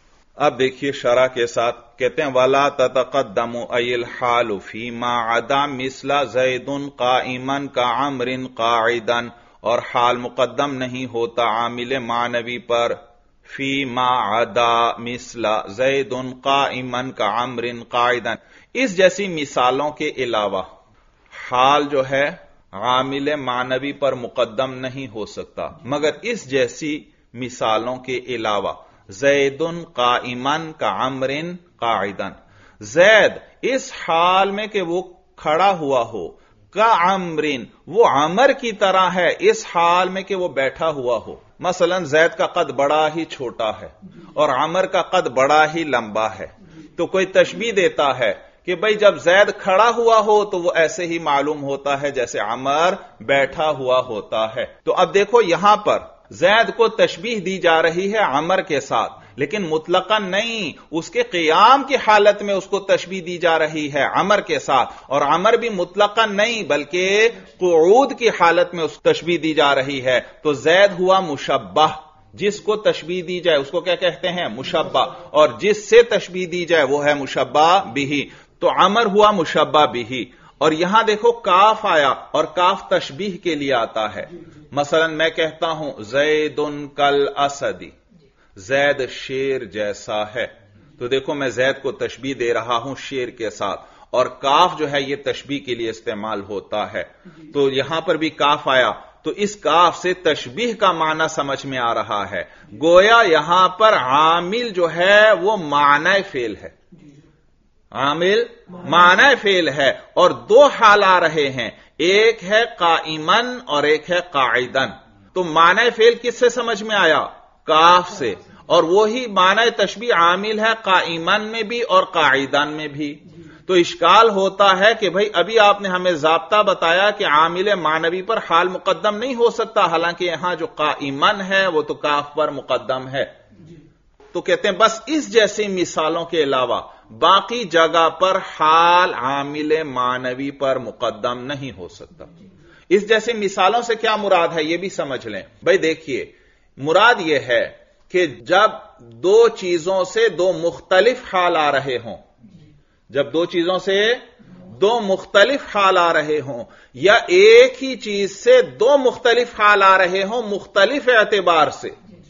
اب دیکھیے شرح کے ساتھ کہتے ہیں وَلَا تَتَقَدَّمُ أَيِ الْحَالُ فِي مَا عَدَا مِثْلَ زَيْدٌ قَائِمًا كَعَمْرٍ قَاعِدًا، اور حال مقدم نہیں ہوتا عامل معنوی پر فی ما عدا مثل زید قائما کعمر قاعدا، اس جیسی مثالوں کے علاوہ حال جو ہے عامل معنوی پر مقدم نہیں ہو سکتا مگر اس جیسی مثالوں کے علاوہ۔ زید قائما کعمر قاعدا، زید اس حال میں کہ وہ کھڑا ہوا ہو، کعمر وہ عمر کی طرح ہے اس حال میں کہ وہ بیٹھا ہوا ہو۔ مثلا زید کا قد بڑا ہی چھوٹا ہے اور عمر کا قد بڑا ہی لمبا ہے، تو کوئی تشبیہ دیتا ہے کہ بھئی جب زید کھڑا ہوا ہو تو وہ ایسے ہی معلوم ہوتا ہے جیسے عمر بیٹھا ہوا ہوتا ہے۔ تو اب دیکھو یہاں پر زید کو تشبیہ دی جا رہی ہے عمر کے ساتھ، لیکن مطلقاً نہیں، اس کے قیام کی حالت میں اس کو تشبیہ دی جا رہی ہے عمر کے ساتھ، اور عمر بھی مطلقاً نہیں بلکہ قعود کی حالت میں اس کو تشبیہ دی جا رہی ہے، تو زید ہوا مشبہ، جس کو تشبیہ دی جائے اس کو کیا کہتے ہیں؟ مشبہ، اور جس سے تشبیہ دی جائے وہ ہے مشبہ بہ، تو عمر ہوا مشبہ بہ۔ اور یہاں دیکھو کاف آیا، اور کاف تشبیہ کے لیے آتا ہے۔ مثلا میں کہتا ہوں زید کل اسدی، زید شیر جیسا ہے، تو دیکھو میں زید کو تشبیہ دے رہا ہوں شیر کے ساتھ، اور کاف جو ہے یہ تشبیہ کے لیے استعمال ہوتا ہے، تو یہاں پر بھی کاف آیا، تو اس کاف سے تشبیہ کا معنی سمجھ میں آ رہا ہے، گویا یہاں پر عامل جو ہے وہ معنی فعل ہے، عامل معنی فعل ہے، اور دو حال آ رہے ہیں، ایک ہے قائمن اور ایک ہے قاعدن، تو معنی فعل کس سے سمجھ میں آیا؟ کاف سے، اور وہی معنی تشبیہ عامل ہے قائمن میں بھی اور قاعدن میں بھی۔ تو اشکال ہوتا ہے کہ بھئی ابھی آپ نے ہمیں ضابطہ بتایا کہ عامل معنوی پر حال مقدم نہیں ہو سکتا، حالانکہ یہاں جو قائمن ہے وہ تو کاف پر مقدم ہے، تو کہتے ہیں بس اس جیسی مثالوں کے علاوہ باقی جگہ پر حال عامل معنوی پر مقدم نہیں ہو سکتا۔ اس جیسی مثالوں سے کیا مراد ہے یہ بھی سمجھ لیں۔ بھئی دیکھیے مراد یہ ہے کہ جب دو چیزوں سے دو مختلف حال آ رہے ہوں، جب دو چیزوں سے دو مختلف حال آ رہے ہوں، یا ایک ہی چیز سے دو مختلف حال آ رہے ہوں مختلف اعتبار سے،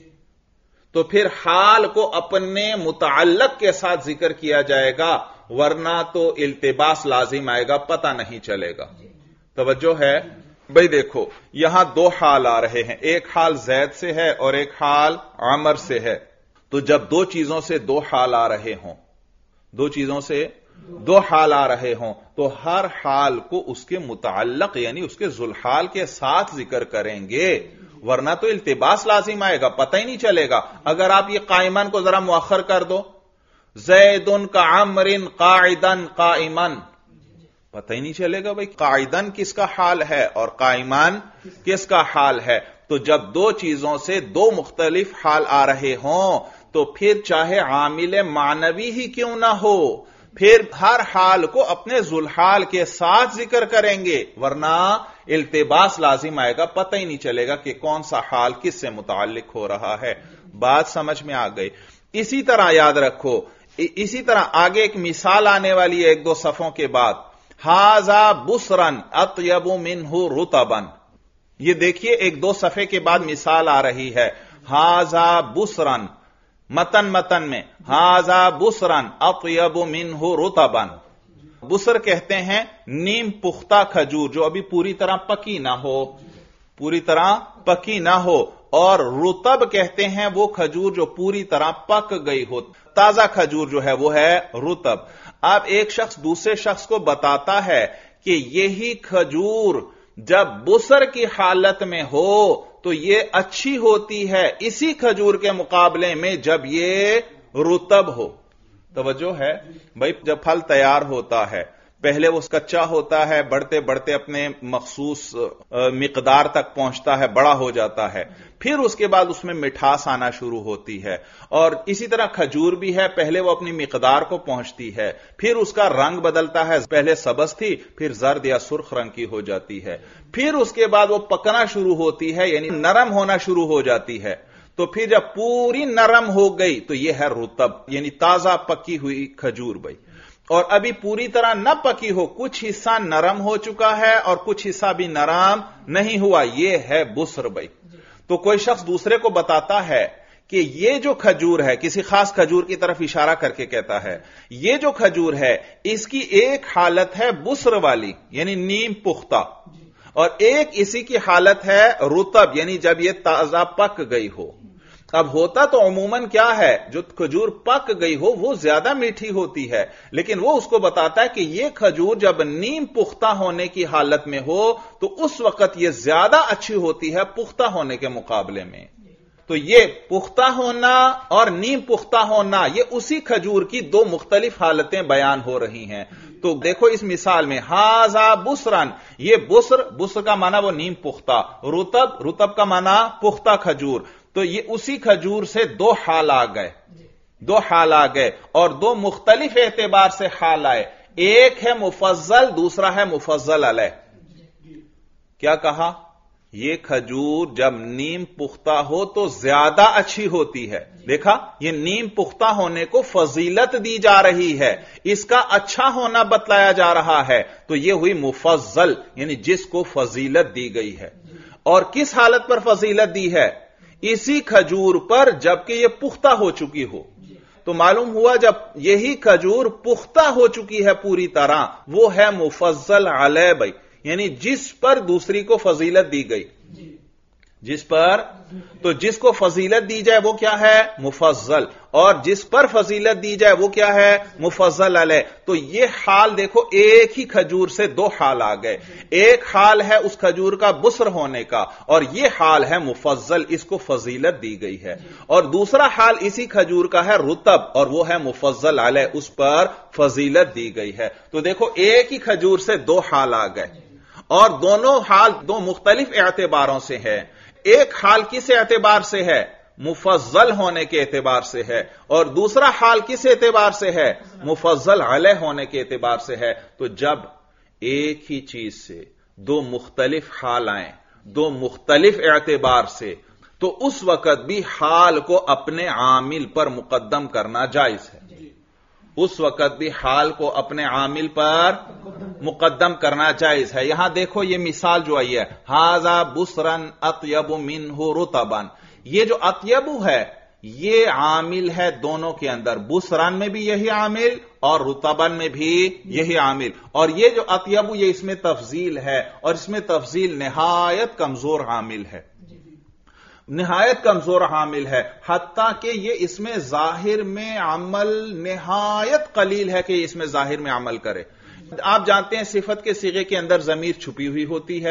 تو پھر حال کو اپنے متعلق کے ساتھ ذکر کیا جائے گا، ورنہ تو التباس لازم آئے گا، پتہ نہیں چلے گا۔ توجہ ہے؟ بھئی دیکھو یہاں دو حال آ رہے ہیں، ایک حال زید سے ہے اور ایک حال عمر سے ہے، تو جب دو چیزوں سے دو حال آ رہے ہوں، دو چیزوں سے دو حال آ رہے ہوں، تو ہر حال کو اس کے متعلق یعنی اس کے ذوالحال کے ساتھ ذکر کریں گے، ورنہ تو التباس لازم آئے گا، پتہ ہی نہیں چلے گا۔ اگر آپ یہ قائمن کو ذرا مؤخر کر دو زیدن کا عمرن قاعدن قائمن، پتہ ہی نہیں چلے گا بھائی قاعدن کس کا حال ہے اور قائمان کس کا حال ہے۔ تو جب دو چیزوں سے دو مختلف حال آ رہے ہوں تو پھر چاہے عامل معنوی ہی کیوں نہ ہو، پھر ہر حال کو اپنے ذوالحال کے ساتھ ذکر کریں گے، ورنہ التباس لازم آئے گا، پتہ ہی نہیں چلے گا کہ کون سا حال کس سے متعلق ہو رہا ہے۔ بات سمجھ میں آ گئی۔ اسی طرح یاد رکھو، اسی طرح آگے ایک مثال آنے والی ہے ایک دو صفوں کے بعد، ھذا بسرن اطیب منہ رطبن، یہ دیکھیے ایک دو صفحے کے بعد مثال آ رہی ہے، ھذا بسرن، متن میں ھذا بسرن اطیب منہ رطبن، بسر کہتے ہیں نیم پختہ کھجور جو ابھی پوری طرح پکی نہ ہو، پوری طرح پکی نہ ہو، اور رطب کہتے ہیں وہ کھجور جو پوری طرح پک گئی ہو، تازہ کھجور جو ہے وہ ہے رطب۔ اب ایک شخص دوسرے شخص کو بتاتا ہے کہ یہی کھجور جب بسر کی حالت میں ہو تو یہ اچھی ہوتی ہے اسی کھجور کے مقابلے میں جب یہ رطب ہو۔ توجہ ہے بھائی، جب پھل تیار ہوتا ہے پہلے وہ کچا ہوتا ہے، بڑھتے بڑھتے اپنے مخصوص مقدار تک پہنچتا ہے، بڑا ہو جاتا ہے، پھر اس کے بعد اس میں مٹھاس آنا شروع ہوتی ہے، اور اسی طرح کھجور بھی ہے، پہلے وہ اپنی مقدار کو پہنچتی ہے، پھر اس کا رنگ بدلتا ہے، پہلے سبز تھی پھر زرد یا سرخ رنگ کی ہو جاتی ہے، پھر اس کے بعد وہ پکنا شروع ہوتی ہے، یعنی نرم ہونا شروع ہو جاتی ہے، تو پھر جب پوری نرم ہو گئی تو یہ ہے رطب، یعنی تازہ پکی ہوئی کھجور بھائی۔ اور ابھی پوری طرح نہ پکی ہو، کچھ حصہ نرم ہو چکا ہے اور کچھ حصہ بھی نرم نہیں ہوا، یہ ہے بسر بھائی۔ تو کوئی شخص دوسرے کو بتاتا ہے کہ یہ جو کھجور ہے، کسی خاص کھجور کی طرف اشارہ کر کے کہتا ہے یہ جو کھجور ہے اس کی ایک حالت ہے بسر والی یعنی نیم پختہ، اور ایک اسی کی حالت ہے رطب یعنی جب یہ تازہ پک گئی ہو۔ اب ہوتا تو عموماً کیا ہے، جو کھجور پک گئی ہو وہ زیادہ میٹھی ہوتی ہے، لیکن وہ اس کو بتاتا ہے کہ یہ کھجور جب نیم پختہ ہونے کی حالت میں ہو تو اس وقت یہ زیادہ اچھی ہوتی ہے پختہ ہونے کے مقابلے میں۔ تو یہ پختہ ہونا اور نیم پختہ ہونا یہ اسی کھجور کی دو مختلف حالتیں بیان ہو رہی ہیں۔ تو دیکھو اس مثال میں ھذا بسرن، یہ بسر کا معنی وہ نیم پختہ، رطب کا معنی پختہ کھجور، تو یہ اسی کھجور سے دو حال آ گئے، اور دو مختلف اعتبار سے حال آئے، ایک ہے مفضل دوسرا ہے مفضل علیہ۔ کیا کہا؟ یہ کھجور جب نیم پختہ ہو تو زیادہ اچھی ہوتی ہے، دیکھا یہ نیم پختہ ہونے کو فضیلت دی جا رہی ہے، اس کا اچھا ہونا بتلایا جا رہا ہے، تو یہ ہوئی مفضل یعنی جس کو فضیلت دی گئی ہے۔ اور کس حالت پر فضیلت دی ہے؟ اسی کھجور پر جبکہ یہ پختہ ہو چکی ہو۔ تو معلوم ہوا جب یہی کھجور پختہ ہو چکی ہے پوری طرح وہ ہے مفضل علیہ بھائی، یعنی جس پر دوسری کو فضیلت دی گئی، جس کو فضیلت دی جائے وہ کیا ہے؟ مفضل، اور جس پر فضیلت دی جائے وہ کیا ہے؟ مفضل علیہ۔ تو یہ حال دیکھو ایک ہی کھجور سے دو حال آ گئے، ایک حال ہے اس کھجور کا بسر ہونے کا اور یہ حال ہے مفضل، اس کو فضیلت دی گئی ہے، اور دوسرا حال اسی کھجور کا ہے رطب اور وہ ہے مفضل علیہ، اس پر فضیلت دی گئی ہے۔ تو دیکھو ایک ہی کھجور سے دو حال آ گئے اور دونوں حال دو مختلف اعتباروں سے ہے۔ ایک حال کس اعتبار سے ہے؟ مفضل ہونے کے اعتبار سے ہے، اور دوسرا حال کس اعتبار سے ہے؟ مفضل علیہ ہونے کے اعتبار سے ہے۔ تو جب ایک ہی چیز سے دو مختلف حال آئیں دو مختلف اعتبار سے تو اس وقت بھی حال کو اپنے عامل پر مقدم کرنا جائز ہے، اس وقت بھی حال کو اپنے عامل پر مقدم کرنا جائز ہے۔ یہاں دیکھو یہ مثال جو آئی ہے ھذا بسرن اطیب منہ رطبن، یہ جو اطیب ہے یہ عامل ہے دونوں کے اندر، بسرن میں بھی یہی عامل اور رطبن میں بھی یہی عامل، اور یہ جو اطیب یہ اس میں تفضیل ہے اور اس میں تفضیل نہایت کمزور عامل ہے، نہایت کمزور حامل ہے، حتیٰ کہ یہ اس میں ظاہر میں عمل نہایت قلیل ہے کہ اس میں ظاہر میں عمل کرے۔ آپ جانتے ہیں صفت کے صیغے کے اندر ضمیر چھپی ہوئی ہوتی ہے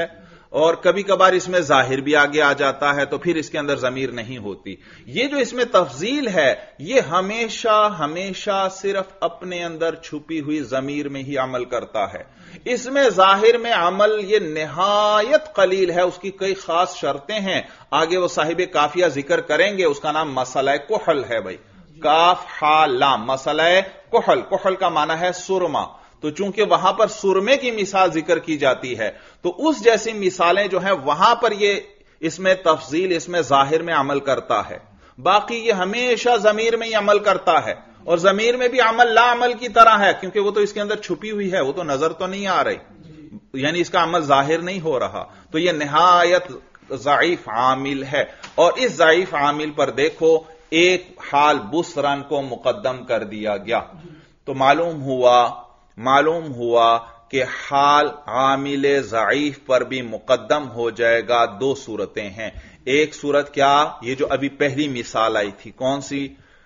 اور کبھی کبھار اس میں ظاہر بھی آگے آ جاتا ہے تو پھر اس کے اندر ضمیر نہیں ہوتی. یہ جو اس میں تفضیل ہے یہ ہمیشہ صرف اپنے اندر چھپی ہوئی ضمیر میں ہی عمل کرتا ہے. اس میں ظاہر میں عمل یہ نہایت قلیل ہے. اس کی کئی خاص شرطیں ہیں, آگے وہ صاحب قافیہ ذکر کریں گے. اس کا نام مسئلہ کحل ہے بھائی, کاف ہا لام, مسئلہ کحل. کحل کا معنی ہے سرما. تو چونکہ وہاں پر سرمے کی مثال ذکر کی جاتی ہے تو اس جیسی مثالیں جو ہیں وہاں پر یہ اس میں تفضیل اس میں ظاہر میں عمل کرتا ہے. باقی یہ ہمیشہ ضمیر میں ہی عمل کرتا ہے, اور ضمیر میں بھی عمل لا عمل کی طرح ہے, کیونکہ وہ تو اس کے اندر چھپی ہوئی ہے, وہ تو نظر تو نہیں آ رہی, یعنی اس کا عمل ظاہر نہیں ہو رہا. تو یہ نہایت ضعیف عامل ہے. اور اس ضعیف عامل پر دیکھو ایک حال بسرن کو مقدم کر دیا گیا. تو معلوم ہوا کہ حال عامل ضعیف پر بھی مقدم ہو جائے گا. دو صورتیں ہیں. ایک صورت کیا, یہ جو ابھی پہلی مثال آئی تھی, کون سی؟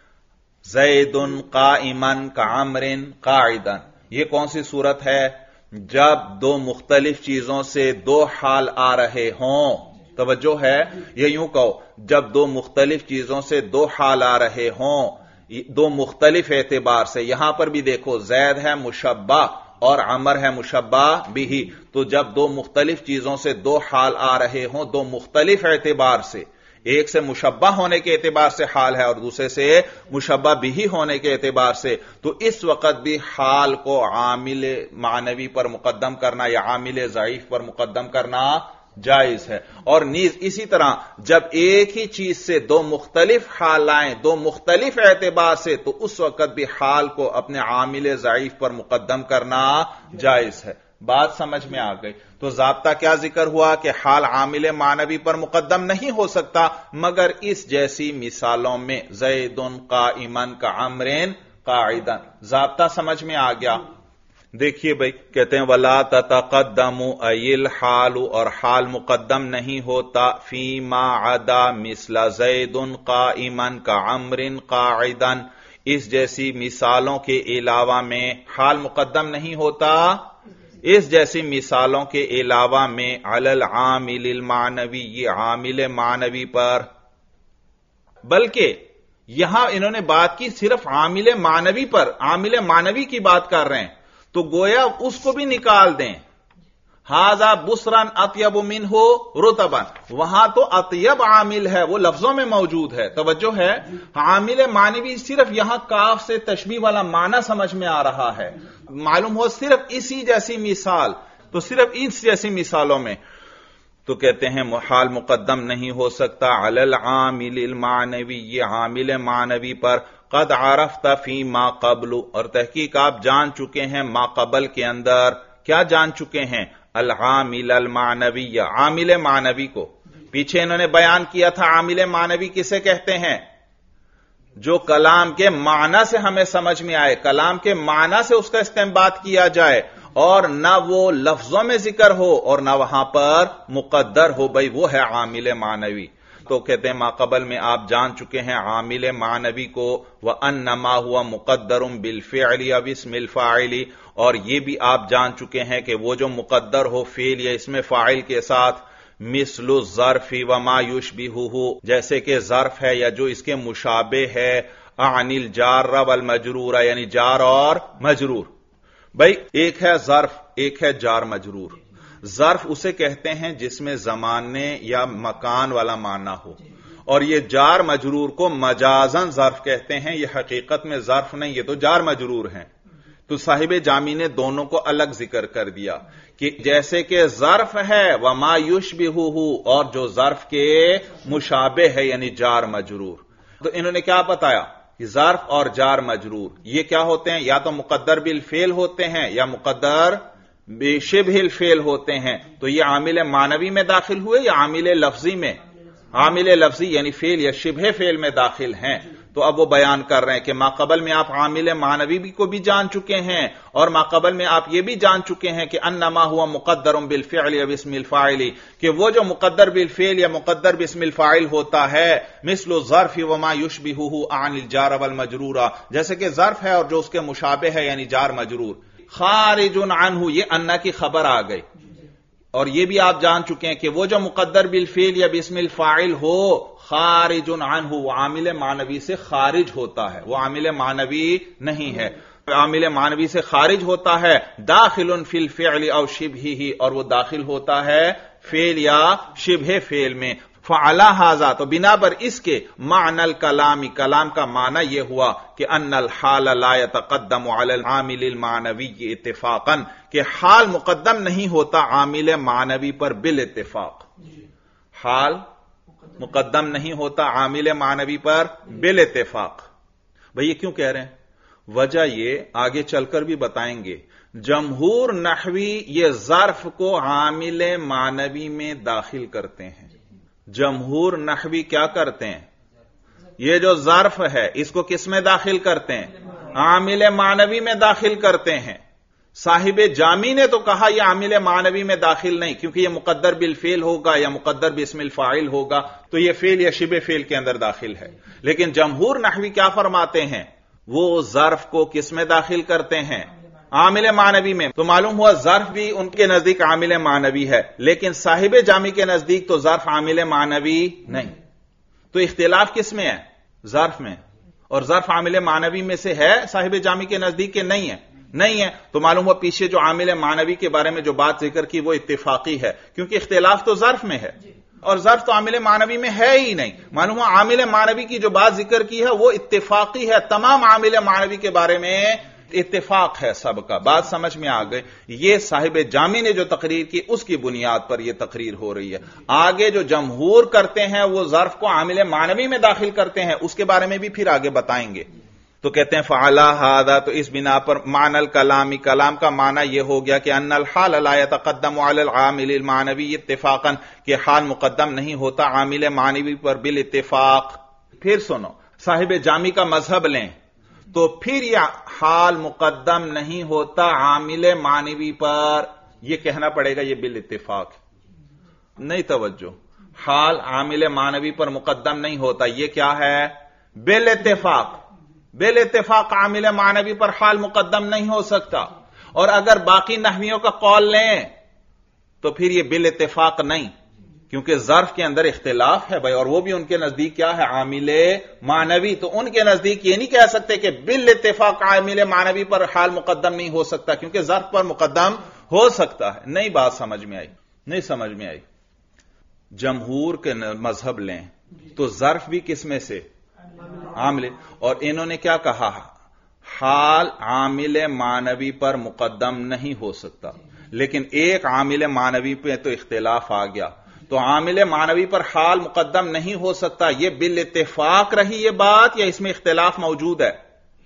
زید قائما کعمر قاعدا. یہ کون سی صورت ہے؟ جب دو مختلف چیزوں سے دو حال آ رہے ہوں. توجہ ہے, یہ یوں کہو جب دو مختلف چیزوں سے دو حال آ رہے ہوں, دو مختلف اعتبار سے. یہاں پر بھی دیکھو زید ہے مشبہ اور عمر ہے مشبہ بھی. تو جب دو مختلف چیزوں سے دو حال آ رہے ہوں دو مختلف اعتبار سے, ایک سے مشبہ ہونے کے اعتبار سے حال ہے اور دوسرے سے مشبہ بھی ہونے کے اعتبار سے, تو اس وقت بھی حال کو عامل معنوی پر مقدم کرنا یا عامل ضعیف پر مقدم کرنا جائز ہے. اور نیز اسی طرح جب ایک ہی چیز سے دو مختلف حال آئیں دو مختلف اعتبار سے, تو اس وقت بھی حال کو اپنے عامل ضعیف پر مقدم کرنا جائز ہے. بات سمجھ میں آ گئی؟ تو ضابطہ کیا ذکر ہوا کہ حال عامل معنوی پر مقدم نہیں ہو سکتا مگر اس جیسی مثالوں میں, زید قائما کعمر قاعدا. ضابطہ سمجھ میں آ گیا؟ دیکھیے بھائی, کہتے ہیں ولا تتقدم ای الحال, اور حال مقدم نہیں ہوتا فیما عدا مثل زید قائما کعمر قاعدا. اس جیسی مثالوں کے علاوہ میں حال مقدم نہیں ہوتا اس جیسی مثالوں کے علاوہ میں علی العامل المعنوی, یہ عامل معنوی پر. بلکہ یہاں انہوں نے بات کی صرف عامل معنوی پر, عامل معنوی کی بات کر رہے ہیں, تو گویا اس کو بھی نکال دیں. ھذا بسرن اطیب منہ رطبا, وہاں تو اطیب عامل ہے, وہ لفظوں میں موجود ہے. توجہ ہے, عامل معنوی صرف یہاں کاف سے تشبیہ والا معنی سمجھ میں آ رہا ہے. معلوم ہو صرف اسی جیسی مثال, تو صرف اس جیسی مثالوں میں تو کہتے ہیں حال مقدم نہیں ہو سکتا علی العامل المعنوی, یہ عامل معنوی پر. قد عرفت فی ما قبل, اور تحقیق آپ جان چکے ہیں ما قبل کے اندر. کیا جان چکے ہیں؟ العامل المعنوی, عامل معنوی کو. پیچھے انہوں نے بیان کیا تھا عامل معنوی کسے کہتے ہیں؟ جو کلام کے معنی سے ہمیں سمجھ میں آئے, کلام کے معنی سے اس کا استنباط کیا جائے, اور نہ وہ لفظوں میں ذکر ہو اور نہ وہاں پر مقدر ہو, بھائی وہ ہے عامل معنوی. تو کہتے ہیں ما قبل میں آپ جان چکے ہیں عامل معنوی کو. وَأَنَّمَا هُوَ مُقَدَّرٌ بِالْفِعْلِ أَوْ اسْمِ الْفَاعِلِ, اور یہ بھی آپ جان چکے ہیں کہ وہ جو مقدر ہو فعل یا اسم فاعل کے ساتھ, مثل الظرف وما یشبہہ, جیسے کہ ظرف ہے یا جو اس کے مشابہ ہے, عن الجار والمجرور, یعنی جار اور مجرور. بھائی ایک ہے ظرف, ایک ہے جار مجرور. ظرف اسے کہتے ہیں جس میں زمانے یا مکان والا معنی ہو, اور یہ جار مجرور کو مجازن ظرف کہتے ہیں. یہ حقیقت میں ظرف نہیں, یہ تو جار مجرور ہیں. تو صاحب جامی نے دونوں کو الگ ذکر کر دیا کہ جیسے کہ ظرف ہے وما یشبہہ, اور جو ظرف کے مشابہ ہے یعنی جار مجرور. تو انہوں نے کیا بتایا کہ ظرف اور جار مجرور یہ کیا ہوتے ہیں؟ یا تو مقدر بالفعل ہوتے ہیں یا مقدر بشبہ الفعل ہوتے ہیں. تو یہ عامل معنوی میں داخل ہوئے یا عامل لفظی میں؟ عامل لفظی یعنی فعل یا شبہ فعل میں داخل ہیں. تو اب وہ بیان کر رہے ہیں کہ ما قبل میں آپ عامل معنوی کو بھی جان چکے ہیں, اور ما قبل میں آپ یہ بھی جان چکے ہیں کہ انما ہوا مقدر بالفعل یا باسم الفاعل, کہ وہ جو مقدر بالفعل یا مقدر باسم الفاعل ہوتا ہے, مثل الظرف وما یشبہہ عن الجار والمجرور, جیسے کہ ظرف ہے اور جو اس کے مشابہ ہے یعنی جار مجرور. خارج عنہ, یہ انا کی خبر آ گئی. اور یہ بھی آپ جان چکے ہیں کہ وہ جو مقدر بالفعل یا باسم الفاعل ہو خارج عنہ، وہ عامل معنوی سے خارج ہوتا ہے، وہ عامل معنوی نہیں ہے، عامل معنوی سے خارج ہوتا ہے، داخل فی الفعل او شبہہ، اور وہ داخل ہوتا ہے فعل یا شبہ فعل میں۔ فعلی ھذا، تو بنا پر اس کے معنی الکلام، کلام کا معنی یہ ہوا کہ ان الحال لا يتقدم علی العامل المعنوی اتفاقا، کہ حال مقدم نہیں ہوتا عامل معنوی پر بالاتفاق، حال مقدم نہیں ہوتا عامل معنوی پر بالاتفاق۔ بھئی یہ کیوں کہہ رہے ہیں؟ وجہ یہ آگے چل کر بھی بتائیں گے۔ جمہور نحوی یہ ظرف کو عامل معنوی میں داخل کرتے ہیں۔ جمہور نحوی کیا کرتے ہیں؟ یہ جو ظرف ہے اس کو کس میں داخل کرتے ہیں؟ عامل معنوی میں داخل کرتے ہیں۔ صاحب جامی نے تو کہا یہ عامل معنوی میں داخل نہیں، کیونکہ یہ مقدر بالفعل ہوگا یا مقدر باسم الفاعل ہوگا، تو یہ فعل یا شبہ فعل کے اندر داخل ہے۔ لیکن جمہور نحوی کیا فرماتے ہیں؟ وہ ظرف کو کس میں داخل کرتے ہیں؟ عامل معنوی میں۔ تو معلوم ہوا ظرف بھی ان کے نزدیک عامل معنوی ہے، لیکن صاحب جامی کے نزدیک تو ظرف عامل معنوی نہیں۔ تو اختلاف کس میں ہے؟ ظرف میں۔ اور ظرف عامل معنوی میں سے ہے صاحب جامی کے نزدیک کہ نہیں ہے؟ نہیں ہے۔ تو معلوم ہوا پیچھے جو عامل معنوی کے بارے میں جو بات ذکر کی وہ اتفاقی ہے، کیونکہ اختلاف تو ظرف میں ہے، اور ظرف تو عامل معنوی میں ہے ہی نہیں۔ معلوم ہوا عامل معنوی کی جو بات ذکر کی ہے وہ اتفاقی ہے، تمام عامل معنوی کے بارے میں اتفاق ہے سب کا۔ بات سمجھ میں آ گئی؟ یہ صاحب جامی نے جو تقریر کی اس کی بنیاد پر یہ تقریر ہو رہی ہے۔ آگے جو جمہور کرتے ہیں وہ ظرف کو عامل معنوی میں داخل کرتے ہیں، اس کے بارے میں بھی پھر آگے بتائیں گے۔ تو کہتے ہیں فعلی ھذا، تو اس بنا پر معنی الکلام، کلام کا معنی یہ ہو گیا کہ ان الحال لا يتقدم علی العامل المعنوی اتفاقا، کہ حال مقدم نہیں ہوتا عامل معنوی پر بالاتفاق۔ پھر سنو، صاحب جامی کا مذہب لیں تو پھر یہ حال مقدم نہیں ہوتا عامل معنوی پر، یہ کہنا پڑے گا یہ بالاتفاق۔ نہیں توجہ، حال عامل معنوی پر مقدم نہیں ہوتا، یہ کیا ہے؟ بالاتفاق۔ بالاتفاق عامل معنوی پر حال مقدم نہیں ہو سکتا۔ اور اگر باقی نحویوں کا قول لیں تو پھر یہ بالاتفاق نہیں، کیونکہ ظرف کے اندر اختلاف ہے بھائی، اور وہ بھی ان کے نزدیک کیا ہے؟ عامل معنوی۔ تو ان کے نزدیک یہ نہیں کہہ سکتے کہ بالاتفاق عامل معنوی پر حال مقدم نہیں ہو سکتا، کیونکہ ظرف پر مقدم ہو سکتا ہے۔ نہیں بات سمجھ میں آئی؟ نہیں سمجھ میں آئی؟ جمہور کے مذہب لیں تو ظرف بھی کس میں سے؟ عامل۔ اور انہوں نے کیا کہا؟ حال عامل معنوی پر مقدم نہیں ہو سکتا، لیکن ایک عامل معنوی پہ تو اختلاف آ گیا، تو عامل معنوی پر حال مقدم نہیں ہو سکتا، یہ بالاتفاق رہی یہ بات یا اس میں اختلاف موجود ہے؟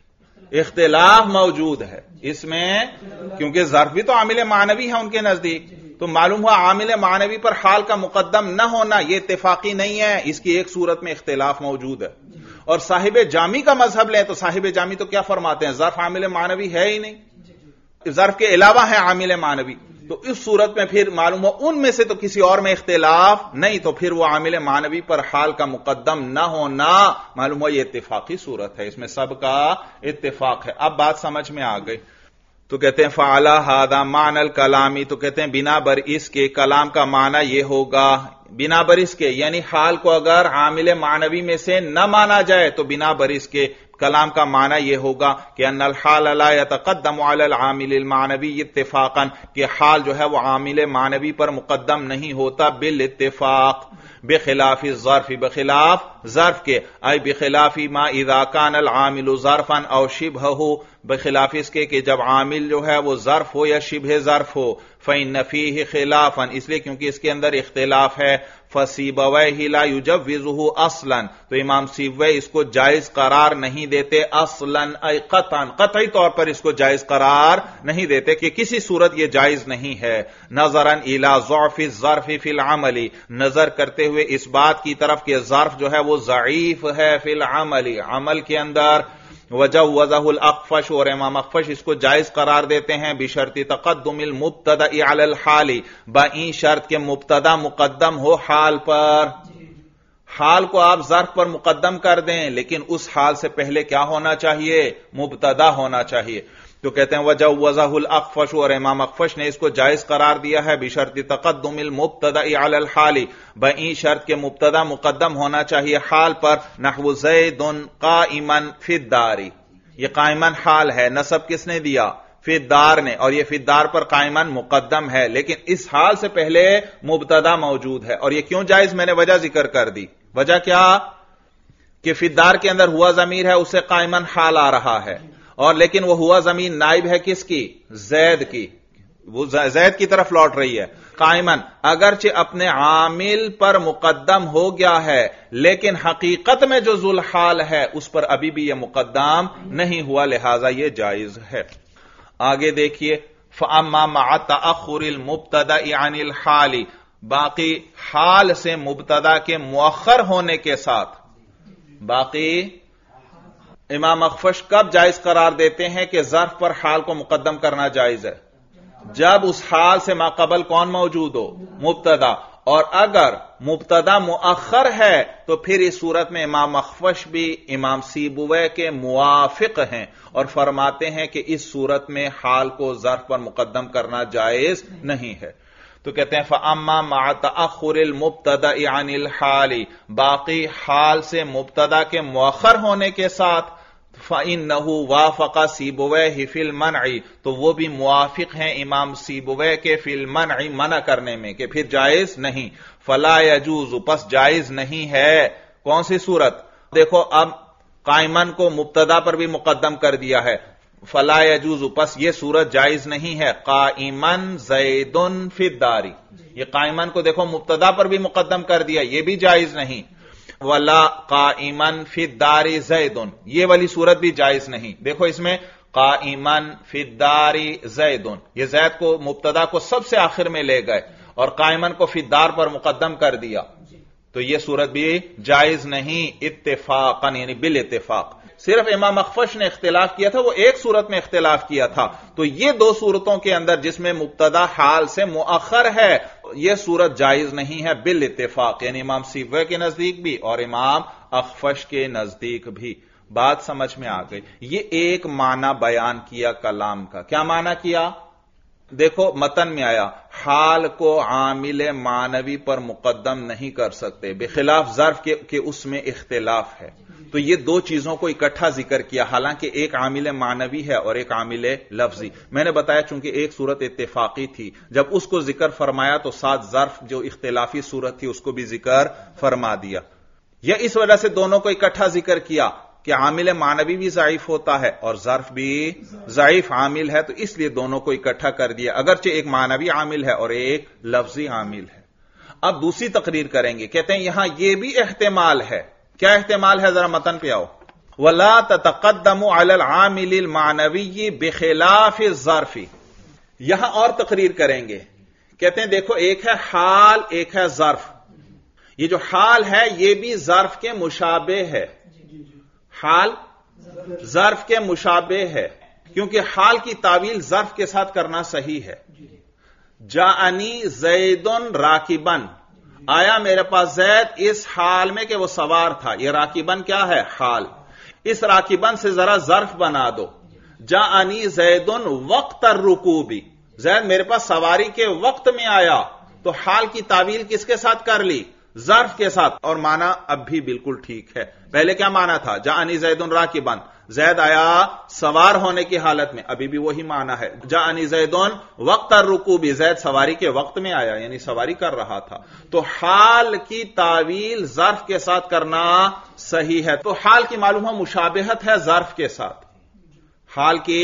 اختلاف موجود ہے اس میں، کیونکہ ظرف بھی تو عامل معنوی ہے ان کے نزدیک۔ تو معلوم ہوا عامل معنوی پر حال کا مقدم نہ ہونا یہ اتفاقی نہیں ہے، اس کی ایک صورت میں اختلاف موجود ہے۔ اور صاحب جامی کا مذہب لیں تو صاحب جامی تو کیا فرماتے ہیں؟ ظرف عامل معنوی ہے ہی نہیں، ظرف کے علاوہ ہے عامل معنوی۔ تو اس صورت میں پھر معلوم ہو ان میں سے تو کسی اور میں اختلاف نہیں، تو پھر وہ عامل معنوی پر حال کا مقدم نہ ہونا معلوم ہو یہ اتفاقی صورت ہے، اس میں سب کا اتفاق ہے۔ اب بات سمجھ میں آ گئی؟ تو کہتے ہیں فعلی ھذا معنی الکلامی، تو کہتے ہیں بنا بر اس کے کلام کا معنی یہ ہوگا، بنا بر اس کے یعنی حال کو اگر عامل معنوی میں سے نہ مانا جائے تو بنا بر اس کے کلام کا معنی یہ ہوگا کہ ان الحال لا يتقدم علی العامل المعنوی اتفاقا، کہ حال جو ہے وہ عامل معنوی پر مقدم نہیں ہوتا بالاتفاق، بخلاف الظرف، بخلاف ظرف کے، ای بخلاف ما اذا كان العامل ظرفا او شبهه، بخلاف اس کے کہ جب عامل جو ہے وہ ظرف ہو یا شبہ ظرف ہو، فإن فيه خلافا، اس لیے کیونکہ اس کے اندر اختلاف ہے، فسیبویہ لا یجوزہ اصلا، تو امام سیبوی اس کو جائز قرار نہیں دیتے، اصلا ای قطعا، قطعی طور پر اس کو جائز قرار نہیں دیتے کہ کسی صورت یہ جائز نہیں ہے، نظرا الی ضعف الظرف فی العمل، نظر کرتے ہوئے اس بات کی طرف کہ ظرف جو ہے وہ ضعیف ہے فی العمل، عمل کے اندر، وجوزہ الاخفش، اور امام اخفش اس کو جائز قرار دیتے ہیں، بشرط تقدم المبتدا علی الحال، بائیں شرط کے مبتدا مقدم ہو حال پر۔ حال کو آپ ظرف پر مقدم کر دیں لیکن اس حال سے پہلے کیا ہونا چاہیے؟ مبتدا ہونا چاہیے۔ تو کہتے ہیں وجوزہ الاخفش، اور امام اخفش نے اس کو جائز قرار دیا ہے بشرط تقدم المبتدا علی الحال، بئی شرط کے مبتدا مقدم ہونا چاہیے حال پر، نحو زید قائما فی الدار، یہ قائما حال ہے، نصب کس نے دیا؟ فی الدار نے، اور یہ فی الدار پر قائما مقدم ہے، لیکن اس حال سے پہلے مبتدا موجود ہے۔ اور یہ کیوں جائز؟ میں نے وجہ ذکر کر دی۔ وجہ کیا؟ کہ فی الدار کے اندر ہوا ضمیر ہے، اس سے قائما حال آ رہا ہے، اور لیکن وہ ہوا ضمیر نائب ہے کس کی؟ زید کی، وہ زید کی طرف لوٹ رہی ہے قائمن، اگرچہ اپنے عامل پر مقدم ہو گیا ہے لیکن حقیقت میں جو ذو الحال ہے اس پر ابھی بھی یہ مقدم نہیں ہوا، لہذا یہ جائز ہے۔ آگے دیکھیے فَأَمَّا مَعَ تَأَخُّرِ الْمُبْتَدَإِ عَنِ الْحَالِ، باقی حال سے مبتدا کے مؤخر ہونے کے ساتھ، باقی امام اخفش کب جائز قرار دیتے ہیں کہ ظرف پر حال کو مقدم کرنا جائز ہے؟ جب اس حال سے ماقبل کون موجود ہو؟ مبتدا، اور اگر مبتدا مؤخر ہے تو پھر اس صورت میں امام اخفش بھی امام سیبویہ کے موافق ہیں اور فرماتے ہیں کہ اس صورت میں حال کو ظرف پر مقدم کرنا جائز نہیں ہے۔ تو کہتے ہیں فَأَمَّا مَعَ تَأَخُّرِ الْمُبْتَدَإِ عَنِ الْحَالِ، باقی حال سے مبتدا کے مؤخر ہونے کے ساتھ، فَإِنَّهُ وَافَقَ سِيبُوَيْهِ فِي الْمَنْعِ، تو وہ بھی موافق ہیں امام سیبویہ کے فی المنع، منع کرنے میں، کہ پھر جائز نہیں۔ فَلَا يَجُوزُ، پس جائز نہیں ہے۔ کون سی صورت؟ دیکھو اب قائمن کو مبتدا پر بھی مقدم کر دیا ہے، فَلَا يَجُوزُ، پس یہ صورت جائز نہیں ہے۔ قائمن زید فی الدار، یہ قائمن کو دیکھو مبتدا پر بھی مقدم کر دیا، یہ بھی جائز نہیں۔ وَلَا قَائِمًا فِي الدَّارِ زَيْدٌ، یہ والی صورت بھی جائز نہیں۔ دیکھو اس میں قَائِمًا فِي الدَّارِ زَيْدٌ، یہ زید کو مبتدا کو سب سے آخر میں لے گئے اور قائمن کو فی الدار پر مقدم کر دیا، تو یہ صورت بھی جائز نہیں اتفاقاً، یعنی بالاتفاق۔ صرف امام اخفش نے اختلاف کیا تھا، وہ ایک صورت میں اختلاف کیا تھا، تو یہ دو صورتوں کے اندر جس میں مبتدا حال سے مؤخر ہے یہ صورت جائز نہیں ہے بالاتفاق، یعنی امام سیبویہ کے نزدیک بھی اور امام اخفش کے نزدیک بھی۔ بات سمجھ میں آ گئی؟ یہ ایک معنی بیان کیا کلام کا۔ کیا معنی کیا؟ دیکھو متن میں آیا حال کو عامل معنوی پر مقدم نہیں کر سکتے بخلاف ظرف کے کہ اس میں اختلاف ہے، تو یہ دو چیزوں کو اکٹھا ذکر کیا، حالانکہ ایک عامل معنوی ہے اور ایک عامل لفظی۔ میں نے بتایا چونکہ ایک صورت اتفاقی تھی، جب اس کو ذکر فرمایا تو ساتھ ظرف جو اختلافی صورت تھی اس کو بھی ذکر فرما دیا، یا اس وجہ سے دونوں کو اکٹھا ذکر کیا کہ عامل معنوی بھی ضعیف ہوتا ہے اور ظرف بھی ضعیف عامل ہے، تو اس لیے دونوں کو اکٹھا کر دیا، اگرچہ ایک معنوی عامل ہے اور ایک لفظی عامل ہے۔ اب دوسری تقریر کریں گے، کہتے ہیں یہاں یہ بھی احتمال ہے۔ کیا احتمال ہے؟ ذرا متن پہ آؤ۔ وَلَا تَتَقَدَّمُ عَلَى الْعَامِلِ الْمَعْنَوِيِّ بِخِلَافِ الظَّرْفِ، یہاں اور تقریر کریں گے۔ کہتے ہیں دیکھو ایک ہے حال، ایک ہے ظرف۔ یہ جو حال ہے یہ بھی ظرف کے مشابہ ہے، حال ظرف کے مشابہ ہے، کیونکہ حال کی تعویل ظرف کے ساتھ کرنا صحیح ہے۔ جاءنی زید راکبن، آیا میرے پاس زید اس حال میں کہ وہ سوار تھا، یہ راکبن کیا ہے؟ حال۔ اس راکبن سے ذرا ظرف بنا دو، جاءنی زید وقت الرکوبی، زید میرے پاس سواری کے وقت میں آیا، تو حال کی تعویل کس کے ساتھ کر لی؟ ظرف کے ساتھ، اور معنی اب بھی بالکل ٹھیک ہے۔ پہلے کیا معنی تھا؟ جاءنی زید راکبن، زید آیا سوار ہونے کی حالت میں، ابھی بھی وہی معنی ہے۔ جاءنی زید وقت الرکوبی، زید سواری کے وقت میں آیا یعنی سواری کر رہا تھا، تو حال کی تعویل ظرف کے ساتھ کرنا صحیح ہے۔ تو حال کی معلوم ہو مشابہت ہے ظرف کے ساتھ، حال کی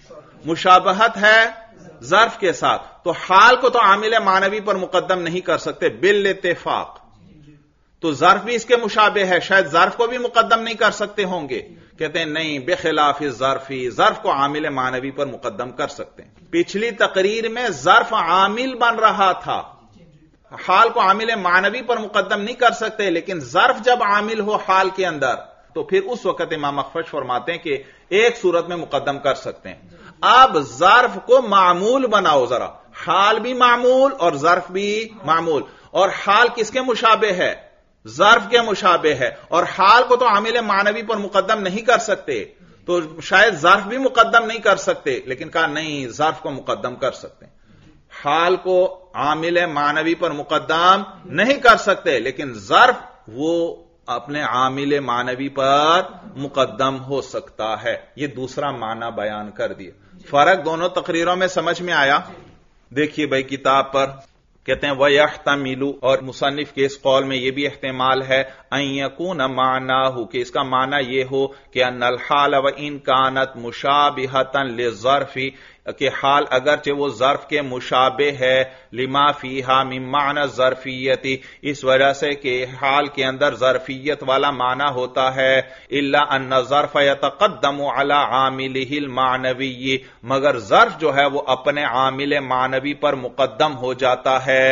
مشابہت ہے ظرف کے ساتھ، تو حال کو تو عامل معنوی پر مقدم نہیں کر سکتے بالاتفاق، تو ظرف بھی اس کے مشابہ ہے، شاید ظرف کو بھی مقدم نہیں کر سکتے ہوں گے۔ کہتے ہیں نہیں، بخلاف ظرفی، ظرف کو عامل معنوی پر مقدم کر سکتے ہیں۔ پچھلی تقریر میں ظرف عامل بن رہا تھا، حال کو عامل معنوی پر مقدم نہیں کر سکتے، لیکن ظرف جب عامل ہو حال کے اندر تو پھر اس وقت امام اخفش فرماتے ہیں کہ ایک صورت میں مقدم کر سکتے ہیں۔ اب ظرف کو معمول بناؤ ذرا، حال بھی معمول اور ظرف بھی معمول، اور حال کس کے مشابہ ہے؟ ظرف کے مشابہ ہے، اور حال کو تو عامل معنوی پر مقدم نہیں کر سکتے، تو شاید ظرف بھی مقدم نہیں کر سکتے، لیکن کہا نہیں، ظرف کو مقدم کر سکتے ہیں۔ حال کو عامل معنوی پر مقدم نہیں کر سکتے، لیکن ظرف وہ اپنے عامل معنوی پر مقدم ہو سکتا ہے۔ یہ دوسرا معنی بیان کر دیا۔ فرق دونوں تقریروں میں سمجھ میں آیا؟ دیکھیے بھائی کتاب پر کہتے ہیں وَيَحْتَمِلُ، اور مصنف کے اس قول میں یہ بھی احتمال ہے أَن يَكُونَ مَعْنَاهُ، کہ اس کا معنی یہ ہو کہ أَنَّ الْحَالَ وَإِن كَانَتْ مُشَابِهَةً لِلظَّرْفِ، کہ حال اگرچہ وہ ظرف کے مشابہ ہے لما فیہا من معنی الظرفیت، اس وجہ سے کہ حال کے اندر ظرفیت والا معنی ہوتا ہے، الا ان الظرف یتقدم علی عاملہ المعنوی، مگر ظرف جو ہے وہ اپنے عامل معنوی پر مقدم ہو جاتا ہے،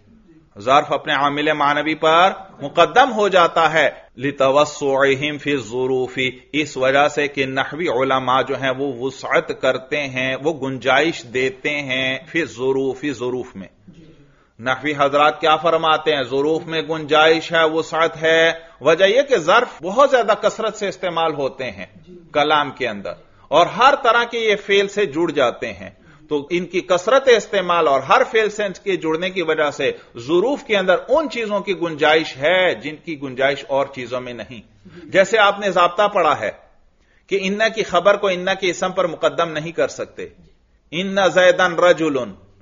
ظرف اپنے عامل معنوی پر مقدم ہو جاتا ہے، لتوسعہم فی الظروف، اس وجہ سے کہ نحوی علماء جو ہیں وہ وسعت کرتے ہیں، وہ گنجائش دیتے ہیں فی الظروف، ظروف میں۔ نحوی حضرات کیا فرماتے ہیں؟ ظروف میں گنجائش ہے، وسعت ہے، وجہ یہ کہ ظرف بہت زیادہ کثرت سے استعمال ہوتے ہیں کلام کے اندر، اور ہر طرح کے یہ فعل سے جڑ جاتے ہیں، تو ان کی کثرت استعمال اور ہر فعل سے کے جڑنے کی وجہ سے ظروف کے اندر ان چیزوں کی گنجائش ہے جن کی گنجائش اور چیزوں میں نہیں۔ جیسے آپ نے ضابطہ پڑھا ہے کہ ان کی خبر کو ان کے اسم پر مقدم نہیں کر سکتے، ان زیدن رجل،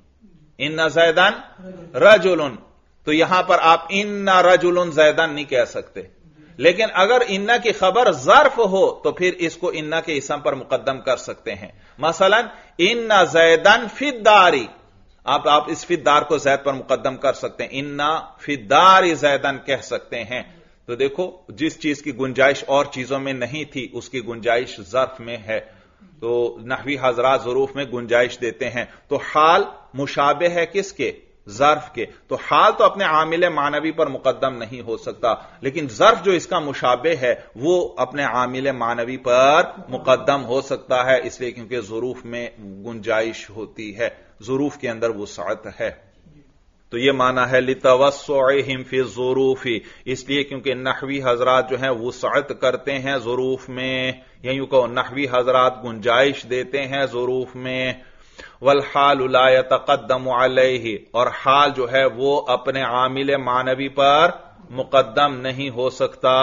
ان زیدن رجل، تو یہاں پر آپ ان رجل زیدن نہیں کہہ سکتے، لیکن اگر ان کی خبر ظرف ہو تو پھر اس کو ان کے اسم پر مقدم کر سکتے ہیں۔ مثلا ان زیدن فی الدار، آپ اس فی الدار کو زید پر مقدم کر سکتے ہیں، ان فی الدار زیدن کہہ سکتے ہیں۔ تو دیکھو جس چیز کی گنجائش اور چیزوں میں نہیں تھی اس کی گنجائش ظرف میں ہے، تو نحوی حضرات ظروف میں گنجائش دیتے ہیں۔ تو حال مشابہ ہے کس کے؟ ظرف کے، تو حال تو اپنے عامل معنوی پر مقدم نہیں ہو سکتا، لیکن ظرف جو اس کا مشابہ ہے وہ اپنے عامل معنوی پر مقدم ہو سکتا ہے، اس لیے کیونکہ ظروف میں گنجائش ہوتی ہے، ظروف کے اندر وسعت ہے۔ تو یہ معنی ہے لتوسعہم فی الظروف، اس لیے کیونکہ نحوی حضرات جو ہیں وسعت کرتے ہیں ظروف میں، یا یوں کہو نحوی حضرات گنجائش دیتے ہیں ظروف میں۔ والحال لا يتقدم علیہ، اور حال جو ہے وہ اپنے عامل معنوی پر مقدم نہیں ہو سکتا،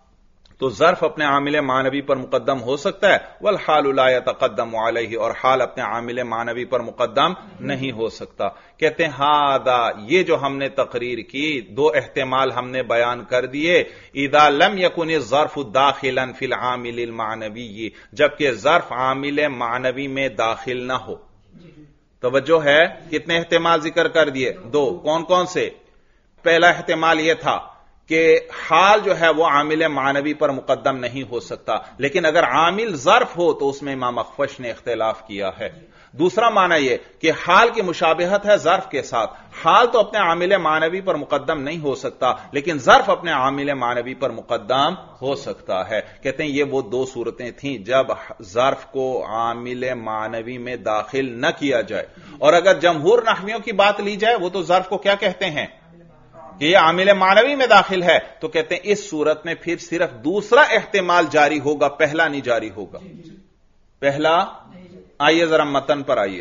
تو ظرف اپنے عامل معنوی پر مقدم ہو سکتا ہے، والحال لا يتقدم علیہ، اور حال اپنے عامل معنوی پر مقدم نہیں ہو سکتا۔ کہتے ہیں ہذا، یہ جو ہم نے تقریر کی، دو احتمال ہم نے بیان کر دیے، اذا لم يكن الظرف داخلا فی العامل المعنوی، جبکہ ظرف عامل معنوی میں داخل نہ ہو۔ توجہ ہے، کتنے احتمال ذکر کر دیے؟ دو۔ کون کون سے؟ پہلا احتمال یہ تھا کہ حال جو ہے وہ عامل معنوی پر مقدم نہیں ہو سکتا، لیکن اگر عامل ظرف ہو تو اس میں امام اخفش نے اختلاف کیا ہے۔ دوسرا معنی یہ کہ حال کی مشابہت ہے ظرف کے ساتھ، حال تو اپنے عامل معنوی پر مقدم نہیں ہو سکتا، لیکن ظرف اپنے عامل معنوی پر مقدم ہو سکتا ہے۔ کہتے ہیں یہ وہ دو صورتیں تھیں جب ظرف کو عامل معنوی میں داخل نہ کیا جائے، اور اگر جمہور نحویوں کی بات لی جائے وہ تو ظرف کو کیا کہتے ہیں کہ یہ عامل معنوی میں داخل ہے، تو کہتے ہیں اس صورت میں پھر صرف دوسرا احتمال جاری ہوگا، پہلا نہیں جاری ہوگا۔ پہلا، آئیے ذرا متن پر آئیے،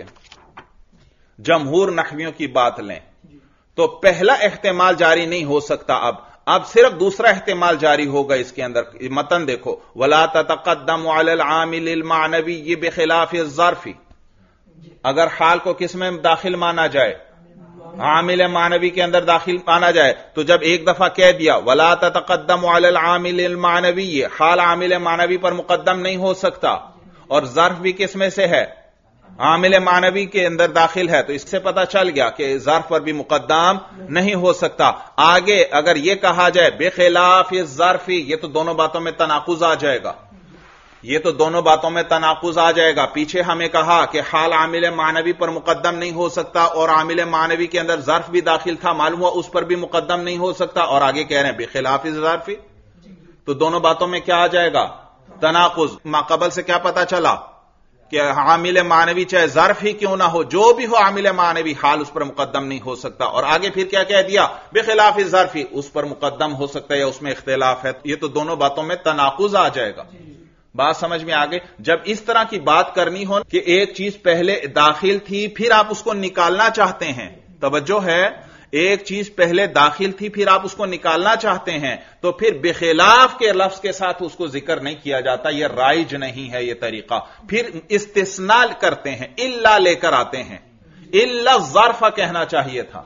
جمہور نحویوں کی بات لیں تو پہلا احتمال جاری نہیں ہو سکتا، اب صرف دوسرا احتمال جاری ہوگا اس کے اندر۔ متن دیکھو، وَلَا تَتَقَدَّمُ عَلَى الْعَامِلِ الْمَعْنَوِيِّ بِخِلَافِ الظَّرْفِ، اگر حال کو کس میں داخل مانا جائے؟ عامل معنوی کے اندر داخل مانا جائے، تو جب ایک دفعہ کہہ دیا وَلَا تَتَقَدَّمُ عَلَى الْعَامِلِ الْمَعْنَوِيِّ، حال عامل معنوی پر مقدم نہیں ہو سکتا، اور ظرف بھی کس میں سے ہے؟ عامل معنوی کے اندر داخل ہے، تو اس سے پتا چل گیا کہ ظرف پر بھی مقدم نہیں ہو سکتا۔ آگے اگر یہ کہا جائے بخلاف الظرف، یہ تو دونوں باتوں میں تناقض آ جائے گا، یہ تو دونوں باتوں میں تناقض آ جائے گا۔ پیچھے ہمیں کہا کہ حال عامل معنوی پر مقدم نہیں ہو سکتا، اور عامل معنوی کے اندر ظرف بھی داخل تھا، معلوم ہوا اس پر بھی مقدم نہیں ہو سکتا، اور آگے کہہ رہے ہیں بخلاف الظرف، تو دونوں باتوں میں کیا آ جائے گا؟ تناقض۔ ماقبل سے کیا پتا چلا کہ عامل معنوی چاہے ظرف ہی کیوں نہ ہو، جو بھی ہو عامل معنوی، حال اس پر مقدم نہیں ہو سکتا، اور آگے پھر کیا کہہ دیا؟ بخلاف الظرف، اس پر مقدم ہو سکتا ہے یا اس میں اختلاف ہے، یہ تو دونوں باتوں میں تناقض آ جائے گا۔ بات سمجھ میں آ گئی؟ جب اس طرح کی بات کرنی ہو کہ ایک چیز پہلے داخل تھی پھر آپ اس کو نکالنا چاہتے ہیں، توجہ ہے، ایک چیز پہلے داخل تھی پھر آپ اس کو نکالنا چاہتے ہیں، تو پھر بخلاف کے لفظ کے ساتھ اس کو ذکر نہیں کیا جاتا، یہ رائج نہیں ہے یہ طریقہ. پھر استثناء کرتے ہیں، الا لے کر آتے ہیں، الا ظرف کہنا چاہیے تھا.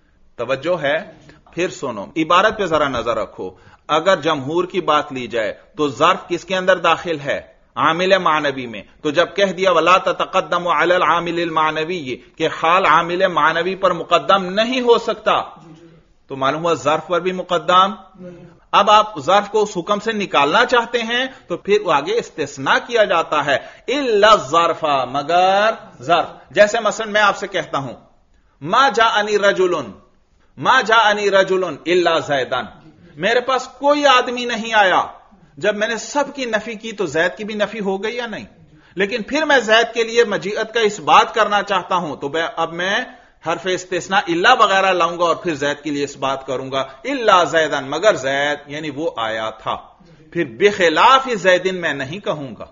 توجہ ہے؟ پھر سنو، عبارت پہ ذرا نظر رکھو. اگر جمہور کی بات لی جائے تو ظرف کس کے اندر داخل ہے؟ عامل معنوی میں. تو جب کہہ دیا ولا تتقدم علی العامل المعنوی کہ حال عامل معنوی پر مقدم نہیں ہو سکتا، تو معلوم ہوا ظرف پر بھی مقدم. اب آپ ظرف کو اس حکم سے نکالنا چاہتے ہیں تو پھر آگے استثناء کیا جاتا ہے، الا الظرف، مگر ظرف. جیسے مثلا میں آپ سے کہتا ہوں ما جاءنی رجل، ما جاءنی رجل الا زیدن، میرے پاس کوئی آدمی نہیں آیا. جب میں نے سب کی نفی کی تو زید کی بھی نفی ہو گئی یا نہیں؟ لیکن پھر میں زید کے لیے مجیت کا اس بات کرنا چاہتا ہوں تو اب میں حرف استثناء الا وغیرہ لاؤں گا اور پھر زید کے لیے اس بات کروں گا، الا زیدن، مگر زید، یعنی وہ آیا تھا. پھر بخلاف زیدن میں نہیں کہوں گا،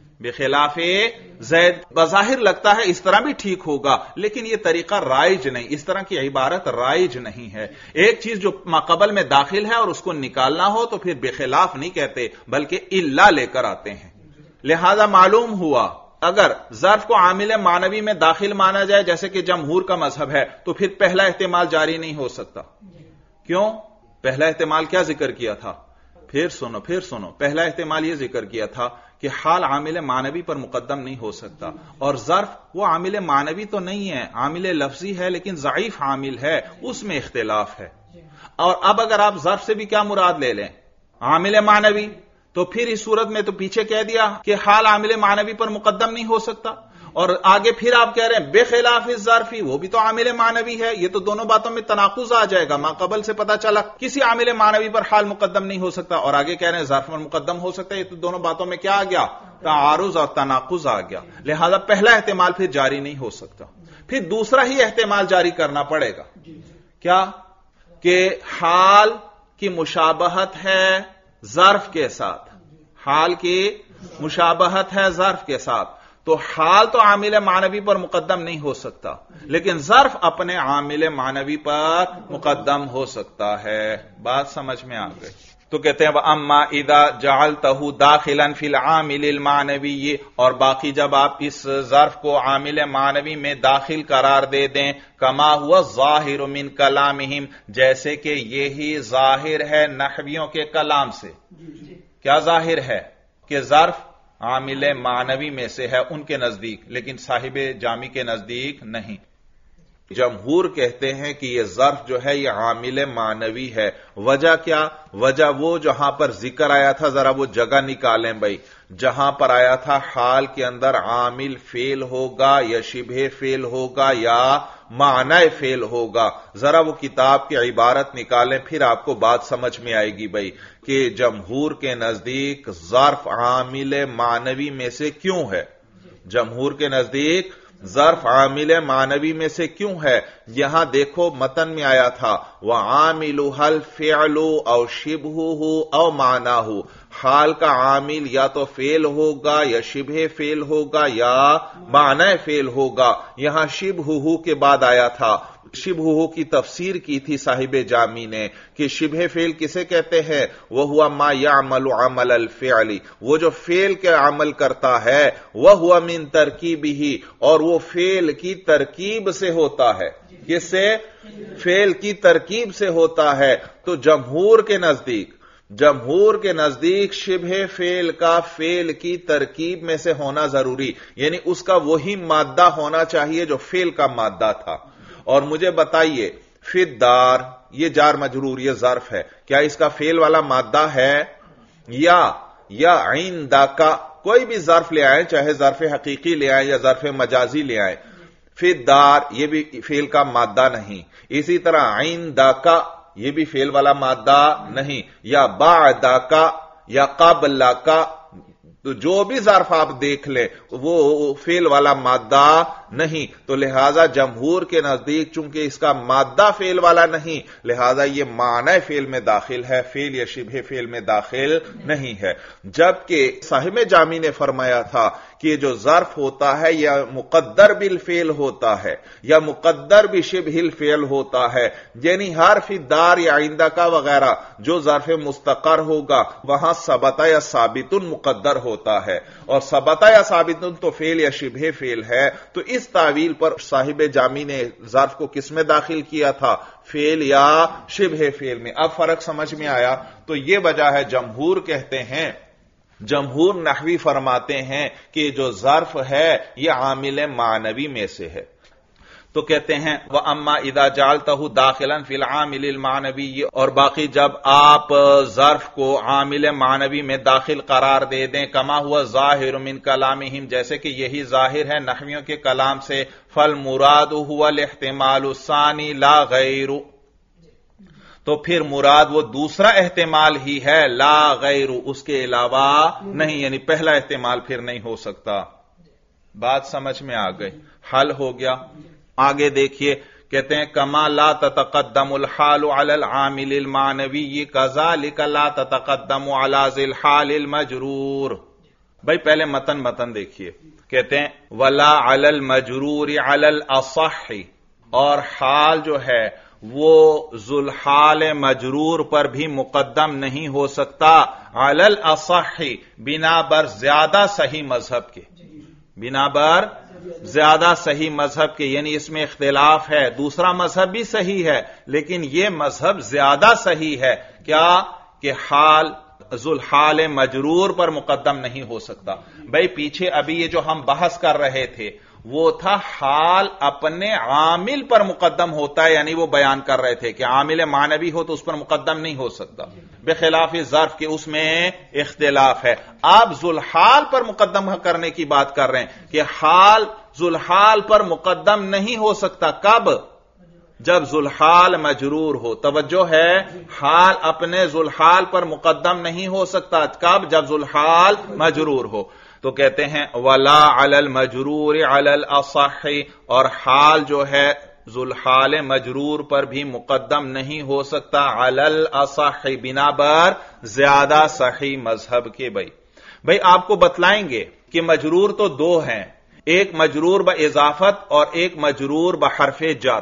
بخلاف زید بظاہر لگتا ہے اس طرح بھی ٹھیک ہوگا، لیکن یہ طریقہ رائج نہیں، اس طرح کی عبارت رائج نہیں ہے. ایک چیز جو ماقبل میں داخل ہے اور اس کو نکالنا ہو تو پھر بخلاف نہیں کہتے بلکہ الا لے کر آتے ہیں. لہذا معلوم ہوا اگر ظرف کو عامل معنوی میں داخل مانا جائے جیسے کہ جمہور کا مذہب ہے تو پھر پہلا احتمال جاری نہیں ہو سکتا. کیوں؟ پہلا احتمال کیا ذکر کیا تھا؟ پھر سنو، پہلا احتمال یہ ذکر کیا تھا کہ حال عامل معنوی پر مقدم نہیں ہو سکتا، اور ظرف وہ عامل معنوی تو نہیں ہے، عامل لفظی ہے لیکن ضعیف عامل ہے، اس میں اختلاف ہے. اور اب اگر آپ ظرف سے بھی کیا مراد لے لیں؟ عامل معنوی، تو پھر اس صورت میں تو پیچھے کہہ دیا کہ حال عامل معنوی پر مقدم نہیں ہو سکتا، اور آگے پھر آپ کہہ رہے ہیں بخلاف الظرفی، وہ بھی تو عامل معنوی ہے. یہ تو دونوں باتوں میں تناقض آ جائے گا. ماقبل سے پتا چلا کسی عامل معنوی پر حال مقدم نہیں ہو سکتا اور آگے کہہ رہے ہیں ظرف پر مقدم ہو سکتا ہے. یہ تو دونوں باتوں میں کیا آ گیا؟ تعارض اور تناقض آ گیا. لہذا پہلا احتمال پھر جاری نہیں ہو سکتا، پھر دوسرا ہی احتمال جاری کرنا پڑے گا. کیا؟ کہ حال کی مشابہت ہے ظرف کے ساتھ، حال کی مشابہت ہے ظرف کے ساتھ، تو حال تو عامل معنوی پر مقدم نہیں ہو سکتا لیکن ظرف اپنے عامل معنوی پر مقدم ہو سکتا ہے. بات سمجھ میں آ گئی؟ تو کہتے ہیں وَأَمَّا إِذَا جَعَلْتَهُ دَاخِلًا فِي الْعَامِلِ الْمَعْنَوِيِّ، اور باقی جب آپ اس ظرف کو عامل معنوی میں داخل قرار دے دیں، کما ہوا ظاہر من کلامہم، جیسے کہ یہی ظاہر ہے نحویوں کے کلام سے. کیا ظاہر ہے؟ کہ ظرف عامل معنوی میں سے ہے ان کے نزدیک، لیکن صاحب جامی کے نزدیک نہیں. جمہور کہتے ہیں کہ یہ ظرف جو ہے یہ عامل معنوی ہے. وجہ کیا؟ وجہ وہ جہاں پر ذکر آیا تھا، ذرا وہ جگہ نکالیں بھائی. جہاں پر آیا تھا حال کے اندر عامل فعل ہوگا یا شبہ فعل ہوگا یا معنی فعل ہوگا، ذرا وہ کتاب کی عبارت نکالیں پھر آپ کو بات سمجھ میں آئے گی بھائی کہ جمہور کے نزدیک ظرف عامل معنوی میں سے کیوں ہے. جمہور کے نزدیک ظرف عامل معنوی میں سے کیوں ہے. یہاں دیکھو متن میں آیا تھا وَعَامِلُهَا الْفِعْلُ أَوْ شِبْهُهُ أَوْ مَعْنَاهُ، حال کا عامل یا تو فعل ہوگا یا شبہ فعل ہوگا یا معنی فعل ہوگا. یہاں شبہہ کے بعد آیا تھا. شبہہ کی تفسیر کی تھی صاحب جامی نے کہ شبہ فعل کسے کہتے ہیں؟ وَهُوَ مَا يَعْمَلُ عَمَلَ الْفِعْلِ، وہ جو فعل کے عمل کرتا ہے. وَهُوَ مِن ترکیبہ، اور وہ فعل کی ترکیب سے ہوتا ہے. کس سے؟ فعل کی ترکیب سے ہوتا ہے. تو جمہور کے نزدیک شبہ فعل کا فعل کی ترکیب میں سے ہونا ضروری، یعنی اس کا وہی مادہ ہونا چاہیے جو فعل کا مادہ تھا. اور مجھے بتائیے فی الدار، یہ جار مجرور، یہ ظرف ہے، کیا اس کا فعل والا مادہ ہے؟ یا عندک، کوئی بھی ظرف لے آئیں، چاہے ظرف حقیقی لے آئیں یا ظرف مجازی لے آئیں. فی الدار یہ بھی فعل کا مادہ نہیں. اسی طرح عندک یہ بھی فعل والا مادہ نہیں. یا بعدک یا قبلک، تو جو بھی ظرف آپ دیکھ لیں وہ فعل والا مادہ نہیں، تو لہذا جمہور کے نزدیک چونکہ اس کا مادہ فعل والا نہیں، لہذا یہ معنی فعل میں داخل ہے، فعل یا شبہ فعل میں داخل نہیں ہے۔ جبکہ صاحب جامی نے فرمایا تھا کہ جو ظرف ہوتا ہے یا مقدر بالفعل ہوتا ہے یا مقدر بشبہ الفعل ہوتا ہے، یعنی حرف دار یا آئندہ کا وغیرہ جو ظرف مستقر ہوگا وہاں ثبت یا ثابت مقدر ہوتا ہے، اور ثبت یا ثابت تو فعل یا شبہ فعل ہے، تو اس تعویل پر صاحب جامی نے ظرف کو کس میں داخل کیا تھا؟ فعل یا شبہ فعل میں۔ اب فرق سمجھ میں آیا؟ تو یہ وجہ ہے جمہور کہتے ہیں، جمہور نحوی فرماتے ہیں کہ جو ظرف ہے یہ عامل معنوی میں سے ہے، تو کہتے ہیں وَأَمَّا إِذَا جَعَلْتَهُ دَاخِلًا فِي الْعَامِلِ الْمَعْنَوِيِّ، اور باقی جب آپ ظرف کو عامل معنوی میں داخل قرار دے دیں، کما ہوا ظاہر من کلامہم، جیسے کہ یہی ظاہر ہے نحویوں کے کلام سے، فَالْمُرَادُ هُوَ الْاحْتِمَالُ الثَّانِي لَا غَيْرُ، تو پھر مراد وہ دوسرا احتمال ہی ہے، لا غیر، اس کے علاوہ نہیں، یعنی پہلا احتمال پھر نہیں ہو سکتا۔ بات سمجھ میں آ گئی؟ حل ہو گیا۔ آگے دیکھیے، کہتے ہیں کما لا تتقدم الحال علی العامل المعنوی کذالک لا تتقدم علی ذی الحال المجرور۔ بھائی پہلے متن دیکھیے، کہتے ہیں ولا علی المجرور علی الاصح، اور حال جو ہے وہ ذوالحال مجرور پر بھی مقدم نہیں ہو سکتا، علی الاصح، بنا بر زیادہ صحیح مذہب کے، بنا بر زیادہ صحیح مذہب کے، یعنی اس میں اختلاف ہے، دوسرا مذہب بھی صحیح ہے لیکن یہ مذہب زیادہ صحیح ہے، کیا کہ حال ذوالحال مجرور پر مقدم نہیں ہو سکتا۔ بھائی پیچھے ابھی یہ جو ہم بحث کر رہے تھے وہ تھا حال اپنے عامل پر مقدم ہوتا ہے، یعنی وہ بیان کر رہے تھے کہ عامل معنوی ہو تو اس پر مقدم نہیں ہو سکتا، بخلاف ظرف کے اس میں اختلاف ہے۔ آپ ذوالحال پر مقدم کرنے کی بات کر رہے ہیں کہ حال ذوالحال پر مقدم نہیں ہو سکتا، کب؟ جب ذوالحال مجرور ہو۔ توجہ ہے، حال اپنے ذوالحال پر مقدم نہیں ہو سکتا، کب؟ جب ذوالحال مجرور ہو۔ تو کہتے ہیں ولا علی المجرور علی الاصح، اور حال جو ہے ذوالحال مجرور پر بھی مقدم نہیں ہو سکتا، علی الاصح، بنا بر زیادہ صحیح مذہب کے۔ بھائی آپ کو بتلائیں گے کہ مجرور تو دو ہیں، ایک مجرور باضافت اور ایک مجرور بحرف جر،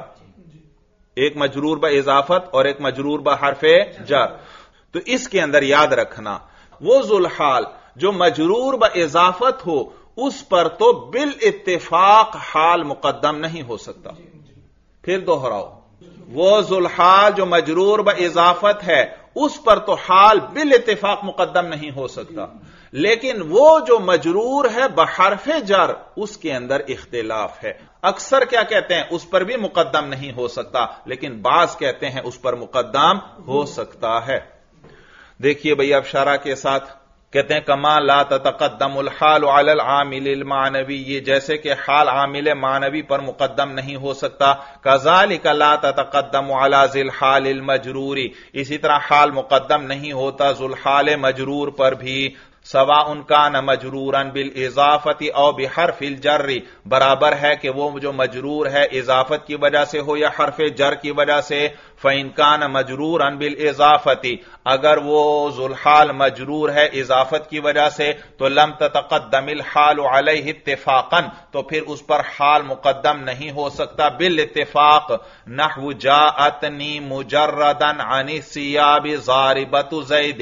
ایک مجرور باضافت اور ایک مجرور بحرف جر۔ تو اس کے اندر یاد رکھنا وہ ذوالحال جو مجرور باضافت ہو اس پر تو بالاتفاق حال مقدم نہیں ہو سکتا۔ پھر دوہراؤ، وہ ذوالحال جو مجرور باضافت ہے اس پر تو حال بالاتفاق مقدم نہیں ہو سکتا، لیکن وہ جو مجرور ہے بحرف جر اس کے اندر اختلاف ہے۔ اکثر کیا کہتے ہیں اس پر بھی مقدم نہیں ہو سکتا، لیکن بعض کہتے ہیں اس پر مقدم ہو سکتا ہے۔ دیکھیے بھئی اب شرح کے ساتھ کہتے ہیں کما لا تتقدم الحال علی العامل المعنوی، یہ جیسے کہ حال عامل معنوی پر مقدم نہیں ہو سکتا، کذالک لا تتقدم علی ذی الحال المجرور، اسی طرح حال مقدم نہیں ہوتا ذوالحال مجرور پر بھی، سواء کان مجرورا بالاضافت او بحرف الجر، برابر ہے کہ وہ جو مجرور ہے اضافت کی وجہ سے ہو یا حرف جر کی وجہ سے۔ فإن کان مجرورا بالاضافت، اگر وہ ذوالحال مجرور ہے اضافت کی وجہ سے تو لم تتقدم الحال علیہ اتفاقا، تو پھر اس پر حال مقدم نہیں ہو سکتا بالاتفاق، نحو جاءتنی مجردا عن الثياب ضاربۃ زید،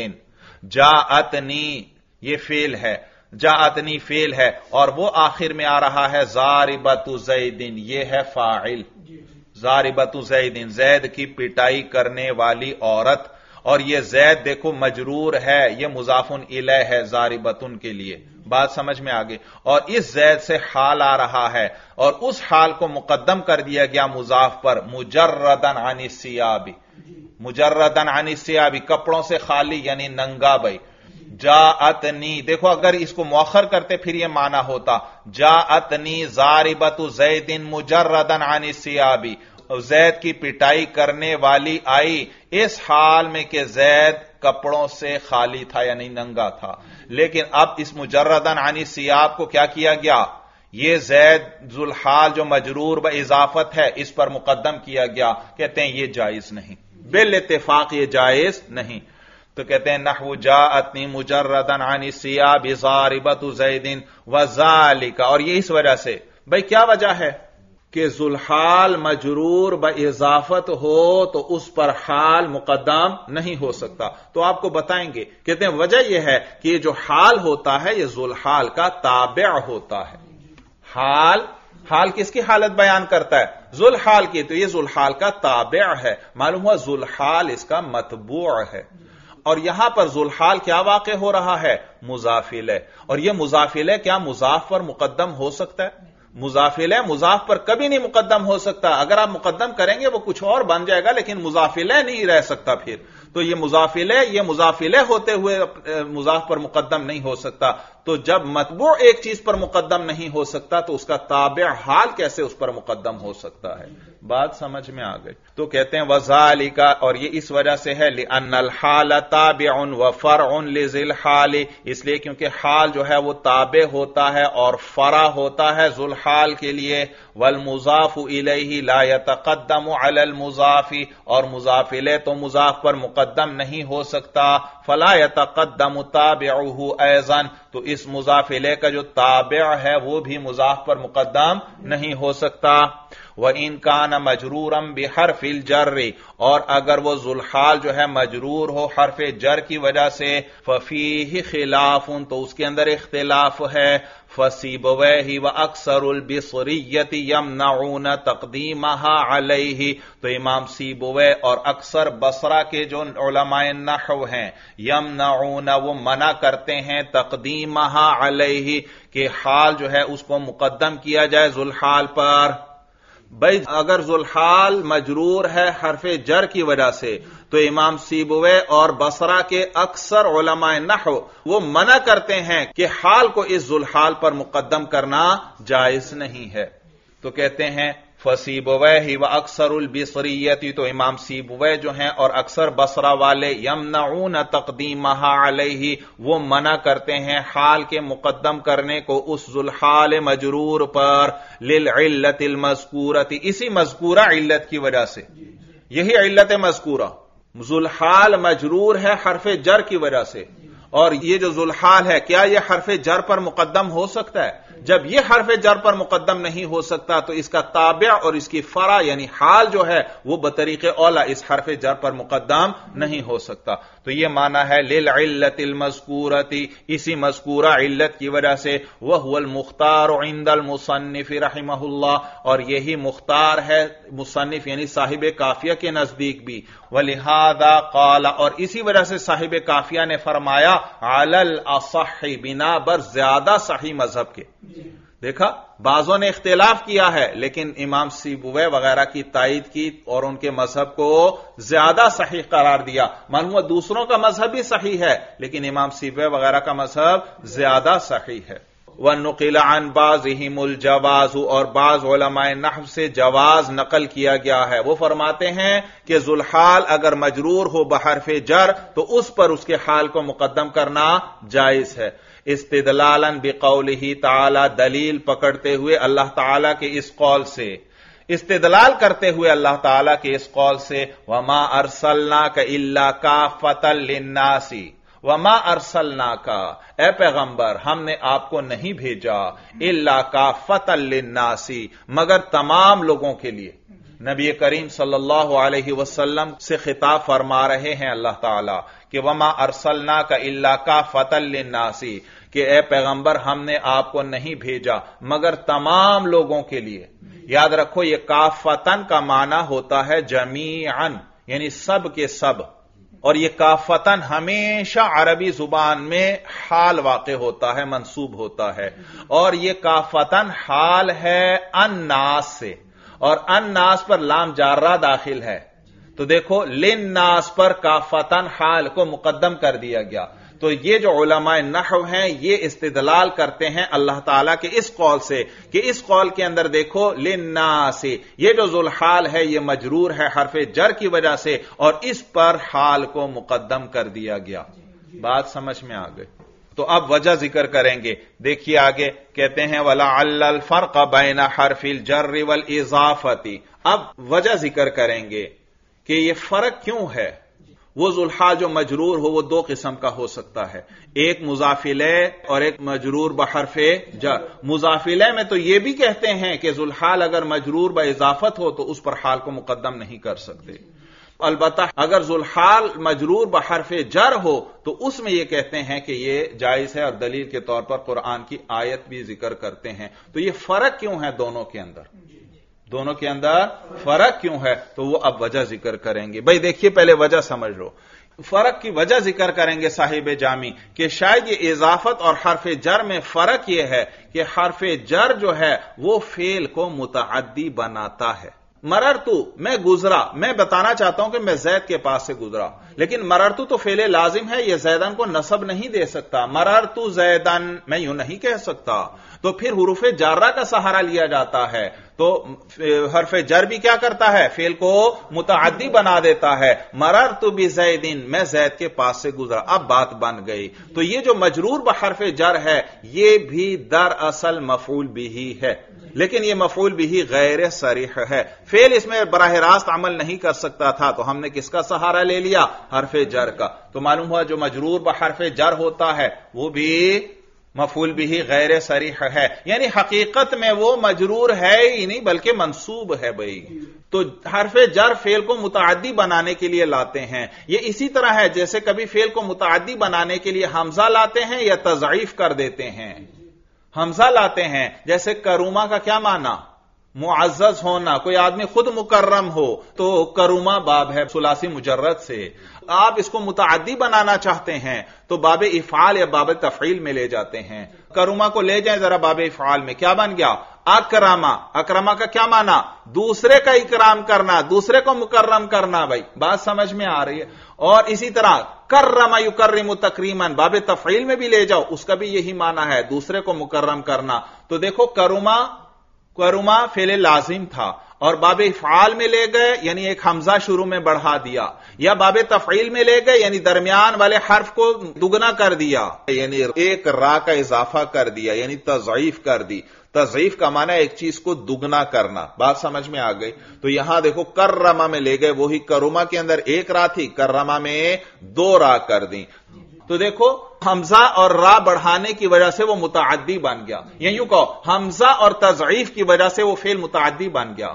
جاءتنی یہ فعل ہے، جاءتنی فعل ہے اور وہ آخر میں آ رہا ہے ضاربۃ زید، یہ ہے فاعل، ضاربۃ زید، زید کی پٹائی کرنے والی عورت، اور یہ زید دیکھو مجرور ہے، یہ مضاف الیہ ہے ضاربۃن کے لیے۔ بات سمجھ میں آگے، اور اس زید سے حال آ رہا ہے اور اس حال کو مقدم کر دیا گیا مضاف پر، مجردن عن الثياب، مجردن عن الثياب، کپڑوں سے خالی یعنی ننگا۔ بھائی جاءتنی، دیکھو اگر اس کو مؤخر کرتے پھر یہ معنی ہوتا جاءتنی ضاربۃ زید مجردن عن الثياب، زید کی پٹائی کرنے والی آئی اس حال میں کہ زید کپڑوں سے خالی تھا یعنی ننگا تھا، لیکن اب اس مجردن عن الثياب کو کیا کیا گیا؟ یہ زید ذوالحال جو مجرور باضافت ہے اس پر مقدم کیا گیا. کہتے ہیں یہ جائز نہیں، بالاتفاق یہ جائز نہیں. تو کہتے ہیں نحو جاءتنی مجردن عن الثياب ضاربۃ زید وذالک، اور یہ اس وجہ سے. بھئی کیا وجہ ہے کہ ذوالحال مجرور باضافت ہو تو اس پر حال مقدم نہیں ہو سکتا. تو آپ کو بتائیں گے، کہتے ہیں وجہ یہ ہے کہ یہ جو حال ہوتا ہے یہ ذوالحال کا تابع ہوتا ہے. حال کس کی حالت بیان کرتا ہے؟ ذوالحال کی. تو یہ ذوالحال کا تابع ہے، معلوم ہوا ذوالحال اس کا متبوع ہے. اور یہاں پر ذوالحال کیا واقع ہو رہا ہے؟ مضاف الیہ. اور یہ مضاف الیہ کیا مضاف پر مقدم ہو سکتا ہے؟ مضاف الیہ مضاف پر کبھی نہیں مقدم ہو سکتا. اگر آپ مقدم کریں گے وہ کچھ اور بن جائے گا، لیکن مضاف الیہ نہیں رہ سکتا پھر. تو یہ مضاف الیہ ہوتے ہوئے مضاف پر مقدم نہیں ہو سکتا. تو جب متبوع ایک چیز پر مقدم نہیں ہو سکتا تو اس کا تابع حال کیسے اس پر مقدم ہو سکتا ہے؟ بات سمجھ میں آ گئی. تو کہتے ہیں وذالک، اور یہ اس وجہ سے ہے لأن الحال تابع وفرع لذی الحال، اس لیے کیونکہ حال جو ہے وہ تابع ہوتا ہے اور فرع ہوتا ہے ذوالحال کے لیے. والمضاف الیہ لا یتقدم علی المضاف، اور مضاف الیہ تو مضاف پر مقدم نہیں ہو سکتا. فلا یتقدم تابعہ ایضا، تو اس مضاف الیہ کا جو تابع ہے وہ بھی مضاف پر مقدم نہیں ہو سکتا. وَإِن كَانَ مَجْرُورًا بِحَرْفِ الْجَرِّ، اور اگر وہ ذوالحال جو ہے مجرور ہو حرف جر کی وجہ سے، فَفِيهِ خِلَافٌ، تو اس کے اندر اختلاف ہے. فَسِيبَوَيْهِ وَأَكْثَرُ الْبِصْرِيَّةِ يَمْنَعُونَ تَقْدِيمَهَا عَلَيْهِ، تو امام سیبوے اور اکثر بصرہ کے جو علماء نحو ہیں، یمنعون وہ منع کرتے ہیں تقدیمها علیہ کہ حال جو ہے اس کو مقدم کیا جائے ذوالحال پر. بھئی اگر ذوالحال مجرور ہے حرف جر کی وجہ سے تو امام سیبوے اور بصرہ کے اکثر علماء نحو وہ منع کرتے ہیں کہ حال کو اس ذوالحال پر مقدم کرنا جائز نہیں ہے. تو کہتے ہیں فسیبویہ و اکثر البصریتی، تو امام سیبوے جو ہیں اور اکثر بصرہ والے یمنعون تقدیمها علیہ وہ منع کرتے ہیں حال کے مقدم کرنے کو اس ذوالحال مجرور پر. للعلت المذکورۃ، اسی مذکورہ علت کی وجہ سے. یہی علت مذکورہ، ذوالحال مجرور ہے حرف جر کی وجہ سے، اور یہ جو ذوالحال ہے کیا یہ حرف جر پر مقدم ہو سکتا ہے؟ جب یہ حرف جر پر مقدم نہیں ہو سکتا تو اس کا تابع اور اس کی فرع یعنی حال جو ہے وہ بطریق اولا اس حرف جر پر مقدم نہیں ہو سکتا. تو یہ معنی ہے للعلت المذکورۃ، اسی مذکورہ علت کی وجہ سے. وہو المختار عند المصنف رحمہ اللہ، اور یہی مختار ہے مصنف یعنی صاحب کافیہ کے نزدیک بھی. ولہذا قال، اور اسی وجہ سے صاحب کافیہ نے فرمایا علی الاصح، بنا بر زیادہ صحیح مذہب کے. دیکھا بعضوں نے اختلاف کیا ہے لیکن امام سیبوے وغیرہ کی تائید کی اور ان کے مذہب کو زیادہ صحیح قرار دیا. معلوم دوسروں کا مذہب بھی صحیح ہے لیکن امام سیبوے وغیرہ کا مذہب زیادہ صحیح ہے. وَنُقِلَ عَنْ بَعْضِهِمُ الْجَوَازُ، اور بعض علماء نحو سے جواز نقل کیا گیا ہے. وہ فرماتے ہیں کہ ذوالحال اگر مجرور ہو بحرف جر تو اس پر اس کے حال کو مقدم کرنا جائز ہے. استدلالا بقولہ تعالی، دلیل پکڑتے ہوئے اللہ تعالی کے اس قول سے، استدلال کرتے ہوئے اللہ تعالی کے اس قول سے. وما ارسلناک الا کافۃ للناس، وما ارسلناک، اے پیغمبر ہم نے آپ کو نہیں بھیجا الا کافۃ للناس، مگر تمام لوگوں کے لیے. نبی کریم صلی اللہ علیہ وسلم سے خطاب فرما رہے ہیں اللہ تعالی کہ وما ارسلناک الا کافۃ للناس، کہ اے پیغمبر ہم نے آپ کو نہیں بھیجا مگر تمام لوگوں کے لیے. یاد رکھو یہ کافتن کا معنی ہوتا ہے جمیعن، یعنی سب کے سب. اور یہ کافتن ہمیشہ عربی زبان میں حال واقع ہوتا ہے، منصوب ہوتا ہے. اور یہ کافتن حال ہے الناس سے، اور الناس پر لام جارہ داخل ہے. تو دیکھو للناس پر کافتن حال کو مقدم کر دیا گیا. تو یہ جو علماء نحو ہیں یہ استدلال کرتے ہیں اللہ تعالیٰ کے اس قول سے کہ اس قول کے اندر دیکھو للناس، یہ جو ذوالحال ہے یہ مجرور ہے حرف جر کی وجہ سے اور اس پر حال کو مقدم کر دیا گیا. بات سمجھ میں آ گئی؟ تو اب وجہ ذکر کریں گے. دیکھیے آگے کہتے ہیں وَلَعَلَّ الْفَرْقَ بَيْنَ حَرْفِ الْجَرِّ وَالْإِضَافَةِ. اب وجہ ذکر کریں گے کہ یہ فرق کیوں ہے. وہ ذوالحال جو مجرور ہو وہ دو قسم کا ہو سکتا ہے، ایک مضاف الیہ اور ایک مجرور بحرف جر. مضاف الیہ میں تو یہ بھی کہتے ہیں کہ ذوالحال اگر مجرور باضافت ہو تو اس پر حال کو مقدم نہیں کر سکتے. البتہ اگر ذوالحال مجرور بحرف جر ہو تو اس میں یہ کہتے ہیں کہ یہ جائز ہے اور دلیل کے طور پر قرآن کی آیت بھی ذکر کرتے ہیں. تو یہ فرق کیوں ہے دونوں کے اندر؟ دونوں کے اندر فرق کیوں ہے تو وہ اب وجہ ذکر کریں گے. بھائی دیکھیے پہلے وجہ سمجھ لو. فرق کی وجہ ذکر کریں گے صاحب جامی کہ شاید یہ اضافت اور حرف جر میں فرق یہ ہے کہ حرف جر جو ہے وہ فعل کو متعدی بناتا ہے. مررتو میں گزرا، میں بتانا چاہتا ہوں کہ میں زید کے پاس سے گزرا، لیکن مررتو تو فعل لازم ہے، یہ زیدن کو نصب نہیں دے سکتا. مررتو زیدن میں یوں نہیں کہہ سکتا، تو پھر حروف جارہ کا سہارا لیا جاتا ہے. تو حرف جر بھی کیا کرتا ہے؟ فعل کو متعدی بنا دیتا ہے. مررت بزیدن میں زید کے پاس سے گزرا. اب بات بن گئی. تو یہ جو مجرور بحرف جر ہے یہ بھی دراصل مفعول بھی ہے، لیکن یہ مفعول بھی غیر صریح ہے. فعل اس میں براہ راست عمل نہیں کر سکتا تھا تو ہم نے کس کا سہارا لے لیا؟ حرف جر کا. تو معلوم ہوا جو مجرور بحرف جر ہوتا ہے وہ بھی مفعول بھی غیر صریح ہے، یعنی حقیقت میں وہ مجرور ہے ہی نہیں بلکہ منصوب ہے. بھائی تو حرف جر فعل کو متعدی بنانے کے لیے لاتے ہیں. یہ اسی طرح ہے جیسے کبھی فعل کو متعدی بنانے کے لیے حمزہ لاتے ہیں یا تضعیف کر دیتے ہیں. حمزہ لاتے ہیں جیسے کروما کا کیا معنی؟ معزز ہونا. کوئی آدمی خود مکرم ہو تو کروما باب ہے ثلاثی مجرد سے. آپ اس کو متعدی بنانا چاہتے ہیں تو باب افعال یا باب تفعیل میں لے جاتے ہیں. کروما کو لے جائیں ذرا باب افعال میں، کیا بن گیا؟ اکراما. اکراما کا کیا معنی؟ دوسرے کا اکرام کرنا، دوسرے کو مکرم کرنا. بھائی بات سمجھ میں آ رہی ہے؟ اور اسی طرح کرما یکرم تکریما باب تفعیل میں بھی لے جاؤ، اس کا بھی یہی معنی ہے، دوسرے کو مکرم کرنا. تو دیکھو کروما فعل لازم تھا اور باب افعال میں لے گئے یعنی ایک حمزہ شروع میں بڑھا دیا، یا باب تفعیل میں لے گئے یعنی درمیان والے حرف کو دگنا کر دیا، یعنی ایک را کا اضافہ کر دیا یعنی تضعیف کر دی. تضعیف کا معنی ایک چیز کو دگنا کرنا. بات سمجھ میں آ گئی؟ تو یہاں دیکھو کرما میں لے گئے، وہی کروما کے اندر ایک را تھی، کرما میں دو را کر دی. تو دیکھو حمزہ اور را بڑھانے کی وجہ سے وہ متعدی بن گیا. یوں کہو حمزہ اور تضعیف کی وجہ سے وہ فعل متعدی بن گیا.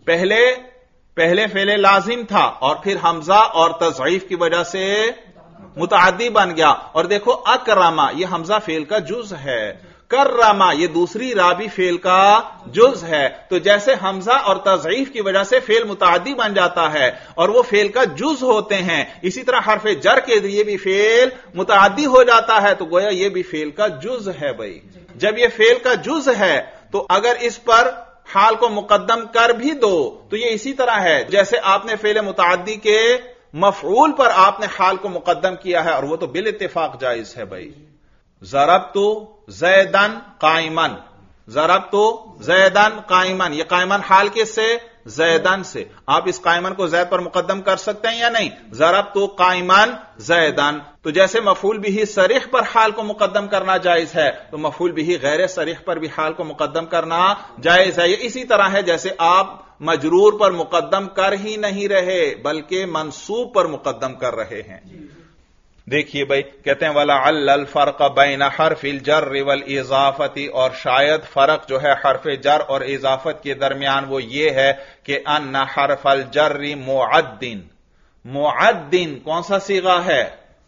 پہلے فعل لازم تھا اور پھر حمزہ اور تضعیف کی وجہ سے متعدی بن گیا. اور دیکھو اکرما یہ حمزہ فعل کا جز ہے، کرما یہ دوسری را بھی فعل کا جز ہے. تو جیسے حمزہ اور تضعیف کی وجہ سے فعل متعدی بن جاتا ہے اور وہ فعل کا جز ہوتے ہیں، اسی طرح حرف جر کے ذریعے بھی فعل متعدی ہو جاتا ہے. تو گویا یہ بھی فعل کا جز ہے. بھائی جب یہ فعل کا جز ہے تو اگر اس پر حال کو مقدم کر بھی دو تو یہ اسی طرح ہے جیسے آپ نے فعل متعدی کے مفعول پر آپ نے حال کو مقدم کیا ہے، اور وہ تو بالاتفاق جائز ہے. بھائی ضربت زیدن قائمن، ضربت زیدن قائمن، یہ قائمن حال کس سے؟ زیدن سے. آپ اس قائمن کو زید پر مقدم کر سکتے ہیں یا نہیں؟ ضربت قائمن زیدن. تو جیسے مفعول بھی صریح پر حال کو مقدم کرنا جائز ہے تو مفعول بھی غیر صریح پر بھی حال کو مقدم کرنا جائز ہے. یہ اسی طرح ہے جیسے آپ مجرور پر مقدم کر ہی نہیں رہے بلکہ منصوب پر مقدم کر رہے ہیں. دیکھیے بھائی کہتے ہیں وَلَعَلَّ الْفَرْقَ بَيْنَ حَرْفِ الْجَرِّ وَالْإِضَافَةِ، اور شاید فرق جو ہے حرف جر اور اضافت کے درمیان وہ یہ ہے کہ ان حرف الجر معدن. معدن کون سا صیغہ ہے؟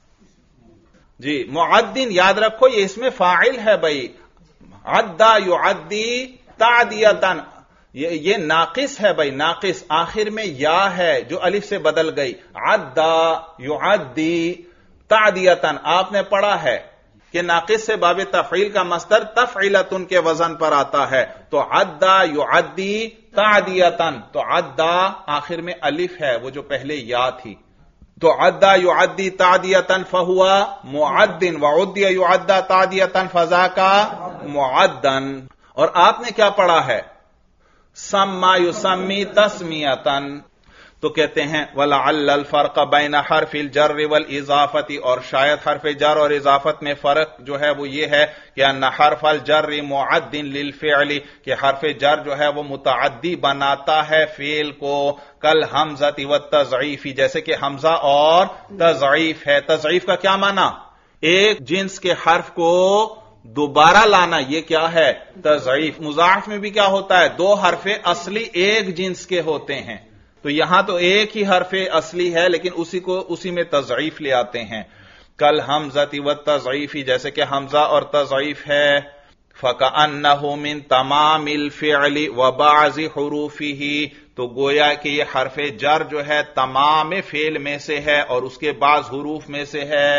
جی معدن یاد رکھو یہ اس میں فاعل ہے. بھائی عدّا یعدی تعدیتاً یہ ناقص ہے. بھائی ناقص آخر میں یا ہے جو الف سے بدل گئی. عدّا یعدی تعدیتاً آپ نے پڑھا ہے کہ ناقص سے باب تفعیل کا مصدر تفعیلتن کے وزن پر آتا ہے. تو عدّا یعدی تعدیتاً، تو عدّا آخر میں الف ہے وہ جو پہلے یا تھی. تو عدّا یعدی تعدیتن فہوا معدن وعدی یعدّا تعدیتن فذاکا معدن. اور آپ نے کیا پڑھا ہے؟ سما یسمی تسمیتن. تو کہتے ہیں وَلَعَلَّ الْفَرْقَ بَيْنَ حَرْفِ الْجَرِّ وَالْإِضَافَةِ، اور شاید حرف جر اور اضافت میں فرق جو ہے وہ یہ ہے کہ ان حرف الجر معد للفعل، کہ حرف جر جو ہے وہ متعدی بناتا ہے فعل کو، کل حمزۃ والتضعیف، جیسے کہ حمزہ اور تضعیف ہے. تضعیف کا کیا معنی؟ ایک جنس کے حرف کو دوبارہ لانا، یہ کیا ہے؟ تضعیف. مضاعف میں بھی کیا ہوتا ہے؟ دو حرف اصلی ایک جنس کے ہوتے ہیں، تو یہاں تو ایک ہی حرف اصلی ہے لیکن اسی میں تضعیف لے آتے ہیں. کل حمزۃ والتضعیف، جیسے کہ حمزہ اور تضعیف ہے. فَكَأَنَّهُ مِن تَمَامِ الْفِعْلِ وَبَعْضِ حُرُوفِهِ، تو گویا کہ یہ حرف جر جو ہے تمام فعل میں سے ہے اور اس کے بعض حروف میں سے ہے.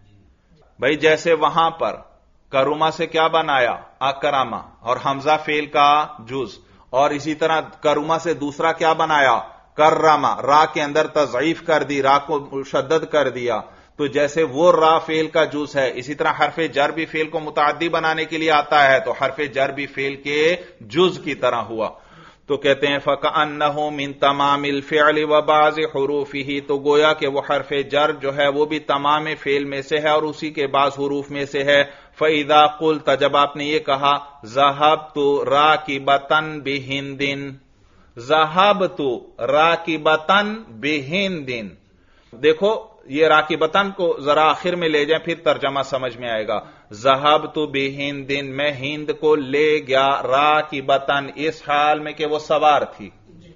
بھئی جیسے وہاں پر کرما سے کیا بنایا؟ اکرما، اور حمزہ فعل کا جز، اور اسی طرح کرما سے دوسرا کیا بنایا؟ کرما، را کے اندر تضعیف کر دی، را کو مشدد کر دیا. تو جیسے وہ را فعل کا جز ہے، اسی طرح حرف جر بھی فعل کو متعدی بنانے کے لیے آتا ہے، تو حرف جر بھی فعل کے جز کی طرح ہوا. تو کہتے ہیں فَكَأَنَّهُ مِن تَمَامِ الْفِعْلِ وَبَعْضِ حُرُوفِهِ، تو گویا کہ وہ حرف جر جو ہے وہ بھی تمام فعل میں سے ہے اور اسی کے بعض حروف میں سے ہے. فَإِذَا قُلْتَ، جب آپ نے یہ کہا ذَهَبْتُ رَاكِبَةً بِهِنْدٍ، ذَهَبْتُ رَاكِبَةً بِهِنْدٍ، دیکھو یہ راکبتن کو ذرا آخر میں لے جائیں پھر ترجمہ سمجھ میں آئے گا. ذَهَبْتُ بِهِنْدٍ، میں ہند کو لے گیا، راکبتن اس حال میں کہ وہ سوار تھی،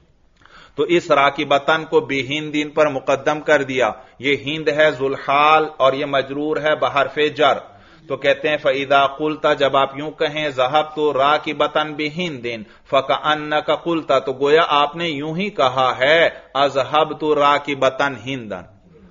تو اس راکبتن کو بِهِنْدٍ پر مقدم کر دیا. یہ ہند ہے ذوالحال اور یہ مجرور ہے بحرف جر. تو کہتے ہیں فَإِذَا قُلْتَ، جب آپ یوں کہیں ذَهَبْتُ رَاكِبَةً بِهِنْدٍ فَكَأَنَّكَ قُلْتَ، تو گویا آپ نے یوں ہی کہا ہے اذهبت راكبة ہندن،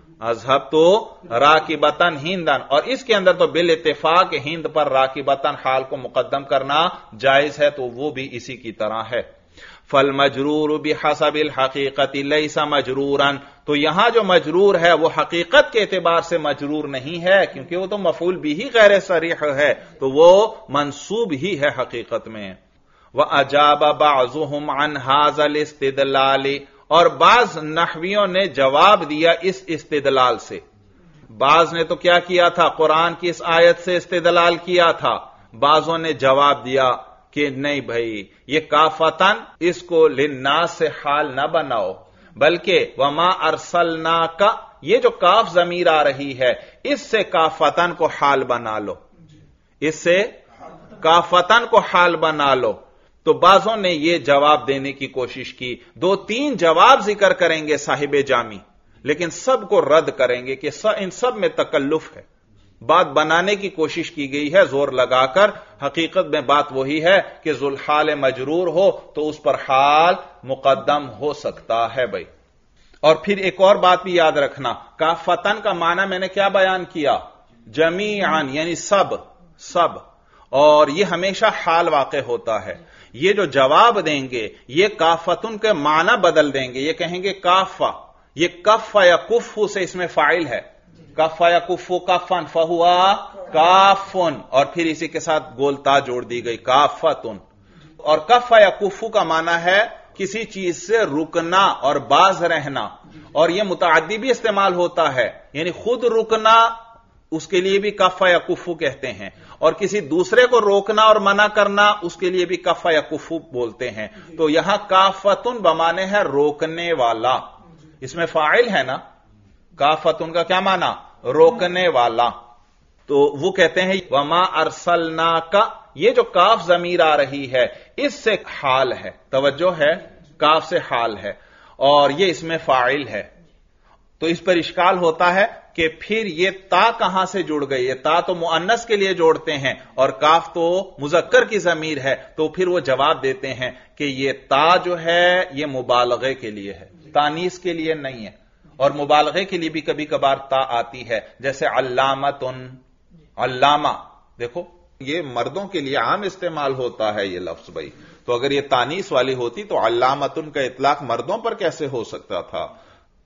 اذهبت راكبة ہندن. اور اس کے اندر تو بالاتفاق ہند پر راکبتن حال کو مقدم کرنا جائز ہے، تو وہ بھی اسی کی طرح ہے. فالمجرور بحسب الحقیقت لیس مجرورا، تو یہاں جو مجرور ہے وہ حقیقت کے اعتبار سے مجرور نہیں ہے، کیونکہ وہ تو مفعول بھی غیر صریح ہے، تو وہ منصوب ہی ہے حقیقت میں. وَأَجَابَ بَعْضُهُمْ عَنْ هَذَا الْإِسْتِدْلَالِ، اور بعض نحویوں نے جواب دیا اس استدلال سے. بعض نے تو کیا کیا تھا؟ قرآن کی اس آیت سے استدلال کیا تھا. بعضوں نے جواب دیا کہ نہیں بھائی، یہ کافتن اس کو للناس سے حال نہ بناؤ، بلکہ وما ارسلناک، یہ جو کاف ضمیر آ رہی ہے اس سے کافتن کو حال بنا لو، اس سے کافتن کو حال بنا لو. تو بعضوں نے یہ جواب دینے کی کوشش کی. 2-3 جواب ذکر کریں گے صاحب جامی، لیکن سب کو رد کریں گے کہ ان سب میں تکلف ہے. بات بنانے کی کوشش کی گئی ہے زور لگا کر، حقیقت میں بات وہی ہے کہ ذوالحال مجرور ہو تو اس پر حال مقدم ہو سکتا ہے بھائی. اور پھر ایک اور بات بھی یاد رکھنا، کافتن کا معنی میں نے کیا بیان کیا؟ جمیعاً، یعنی سب، اور یہ ہمیشہ حال واقع ہوتا ہے. یہ جو جواب دیں گے یہ کافتن کے معنی بدل دیں گے، یہ کہیں گے کافہ، یہ کف یا کف سے اس میں فاعل ہے، کف یا کف کفن فہوا کافن، اور پھر اسی کے ساتھ گول تا جوڑ دی گئی کافتن. اور کف یا کف کا معنی ہے کسی چیز سے رکنا اور باز رہنا، اور یہ متعدی بھی استعمال ہوتا ہے، یعنی خود رکنا اس کے لیے بھی کف یا کف کہتے ہیں، اور کسی دوسرے کو روکنا اور منع کرنا اس کے لیے بھی کف یا کف بولتے ہیں. تو یہاں کافتن بمانے ہے روکنے والا، اس میں فاعل ہے نا، کافتن کا کیا معنی؟ روکنے والا. تو وہ کہتے ہیں وما ارسلناک، یہ جو کاف ضمیر آ رہی ہے اس سے حال ہے، توجہ ہے، کاف سے حال ہے، اور یہ اس میں فاعل ہے. تو اس پر اشکال ہوتا ہے کہ پھر یہ تا کہاں سے جڑ گئی؟ یہ تا تو مؤنث کے لیے جوڑتے ہیں اور کاف تو مذکر کی ضمیر ہے. تو پھر وہ جواب دیتے ہیں کہ یہ تا جو ہے یہ مبالغے کے لیے ہے، تانیث کے لیے نہیں ہے. اور مبالغے کے لیے بھی کبھی کبھار تا آتی ہے، جیسے علامتن، علامہ، دیکھو یہ مردوں کے لیے عام استعمال ہوتا ہے یہ لفظ بھائی. تو اگر یہ تانیث والی ہوتی تو علامتن کا اطلاق مردوں پر کیسے ہو سکتا تھا؟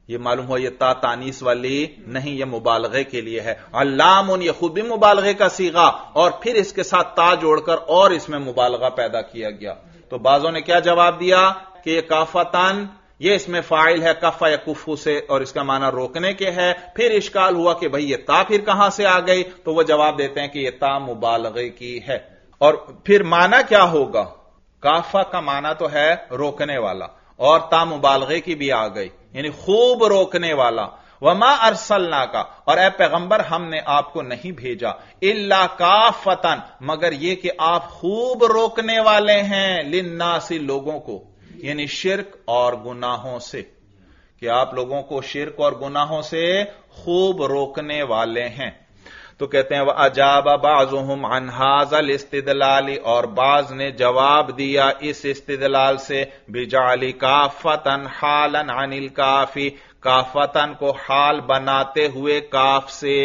یہ معلوم ہوا یہ تا تانیس والی نہیں، یہ مبالغے کے لیے ہے. علام یہ خود بھی مبالغے کا صیغہ اور پھر اس کے ساتھ تا جوڑ کر اور اس میں مبالغہ پیدا کیا گیا. تو بعضوں نے کیا جواب دیا کہ یہ کافتن یہ اس میں فاعل ہے کفا یا کفو سے اور اس کا معنی روکنے کے ہے. پھر اشکال ہوا کہ بھئی یہ تا پھر کہاں سے آ گئی؟ تو وہ جواب دیتے ہیں کہ یہ تا مبالغے کی ہے. اور پھر معنی کیا ہوگا؟ کافا کا معنی تو ہے روکنے والا اور تا مبالغے کی بھی آ گئی یعنی خوب روکنے والا. وما ارسلنا کا اور اے پیغمبر ہم نے آپ کو نہیں بھیجا الا کافتن مگر یہ کہ آپ خوب روکنے والے ہیں للناس لوگوں کو یعنی شرک اور گناہوں سے، کہ آپ لوگوں کو شرک اور گناہوں سے خوب روکنے والے ہیں. تو کہتے ہیں وَأَجَابَ بَعْضُهُمْ عَنْ هَذَا الْإِسْتِدْلَالِ اور بعض نے جواب دیا اس استدلال سے بِجَعْلِ كَافَّةً حَالًا عَنِ الْكَافِ کافتن کو حال بناتے ہوئے کاف سے،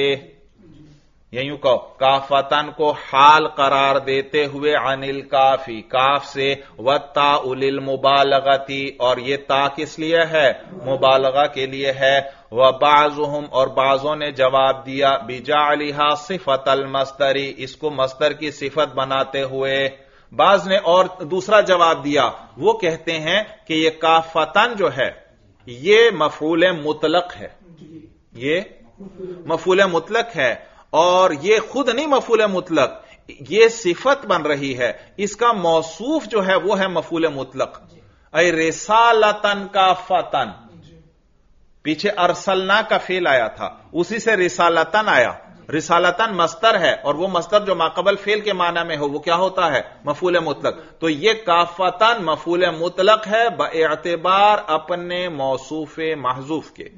یوں کہو کافتن کو حال قرار دیتے ہوئے عن الکافی کاف سے، والتاء للمبالغتی اور یہ تا کس لیے ہے؟ مبالغہ کے لیے ہے. وبعضهم اور بعضوں نے جواب دیا بجعلها صفت المصدر اس کو مصدر کی صفت بناتے ہوئے. بعض نے اور دوسرا جواب دیا، وہ کہتے ہیں کہ یہ کافتن جو ہے یہ مفعول مطلق ہے، یہ مفعول مطلق ہے اور یہ خود نہیں مفعول مطلق، یہ صفت بن رہی ہے، اس کا موصوف جو ہے وہ ہے مفعول مطلق. اے رسالتن کافتن، پیچھے ارسلنا کا فعل آیا تھا اسی سے رسالتن آیا. رسالتن مصدر ہے اور وہ مصدر جو ماقبل فعل کے معنی میں ہو وہ کیا ہوتا ہے؟ مفعول مطلق. تو یہ کافتن مفعول مطلق ہے باعتبار اپنے موصوف محذوف کے.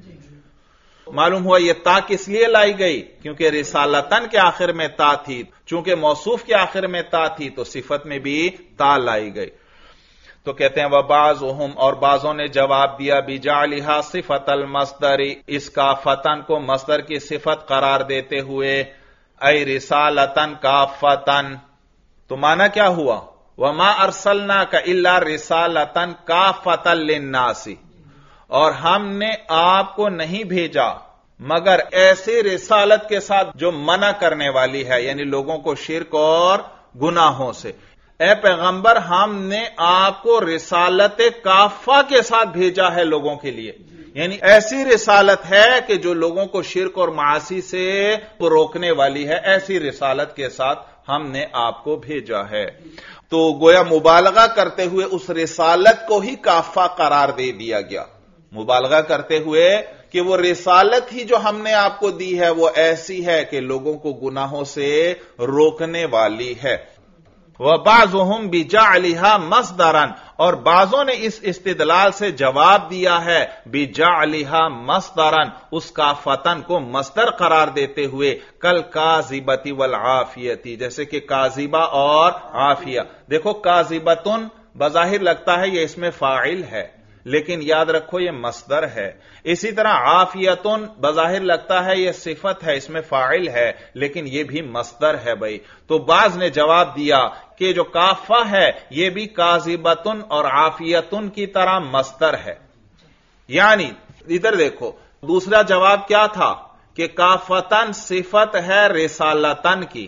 معلوم ہوا یہ تا کس لیے لائی گئی؟ کیونکہ رسالتن کے آخر میں تا تھی، چونکہ موصوف کے آخر میں تا تھی تو صفت میں بھی تا لائی گئی. تو کہتے ہیں وبعضهم اور بعضوں نے جواب دیا بجعلها صفت المصدر اس کافتن کو مصدر کی صفت قرار دیتے ہوئے اے رسالتن کافتن. تو معنی کیا ہوا؟ وما ارسلناک الا رسالتن کافتن للناس اور ہم نے آپ کو نہیں بھیجا مگر ایسی رسالت کے ساتھ جو منع کرنے والی ہے یعنی لوگوں کو شرک اور گناہوں سے. اے پیغمبر ہم نے آپ کو رسالت کافہ کے ساتھ بھیجا ہے لوگوں کے لیے، یعنی ایسی رسالت ہے کہ جو لوگوں کو شرک اور معاصی سے روکنے والی ہے، ایسی رسالت کے ساتھ ہم نے آپ کو بھیجا ہے. تو گویا مبالغہ کرتے ہوئے اس رسالت کو ہی کافہ قرار دے دیا گیا، مبالغہ کرتے ہوئے کہ وہ رسالت ہی جو ہم نے آپ کو دی ہے وہ ایسی ہے کہ لوگوں کو گناہوں سے روکنے والی ہے. وَبَعْضُهُمْ بِجَعْلِهَا مَصْدَرًا اور بعضوں نے اس استدلال سے جواب دیا ہے بِجَعْلِهَا مَصْدَرًا اس کافتن کو مصدر قرار دیتے ہوئے کَالْکَاذِبَةِ وَالْعَافِيَةِ جیسے کہ کاذبہ اور عافیہ. دیکھو کاذبتن بظاہر لگتا ہے یہ اس میں فاعل ہے لیکن یاد رکھو یہ مصدر ہے. اسی طرح عافیتن بظاہر لگتا ہے یہ صفت ہے اس میں فاعل ہے لیکن یہ بھی مصدر ہے بھائی. تو بعض نے جواب دیا کہ جو کافہ ہے یہ بھی کاذبتن اور عافیتن کی طرح مصدر ہے. یعنی ادھر دیکھو دوسرا جواب کیا تھا کہ کافتن صفت ہے رسالتن کی،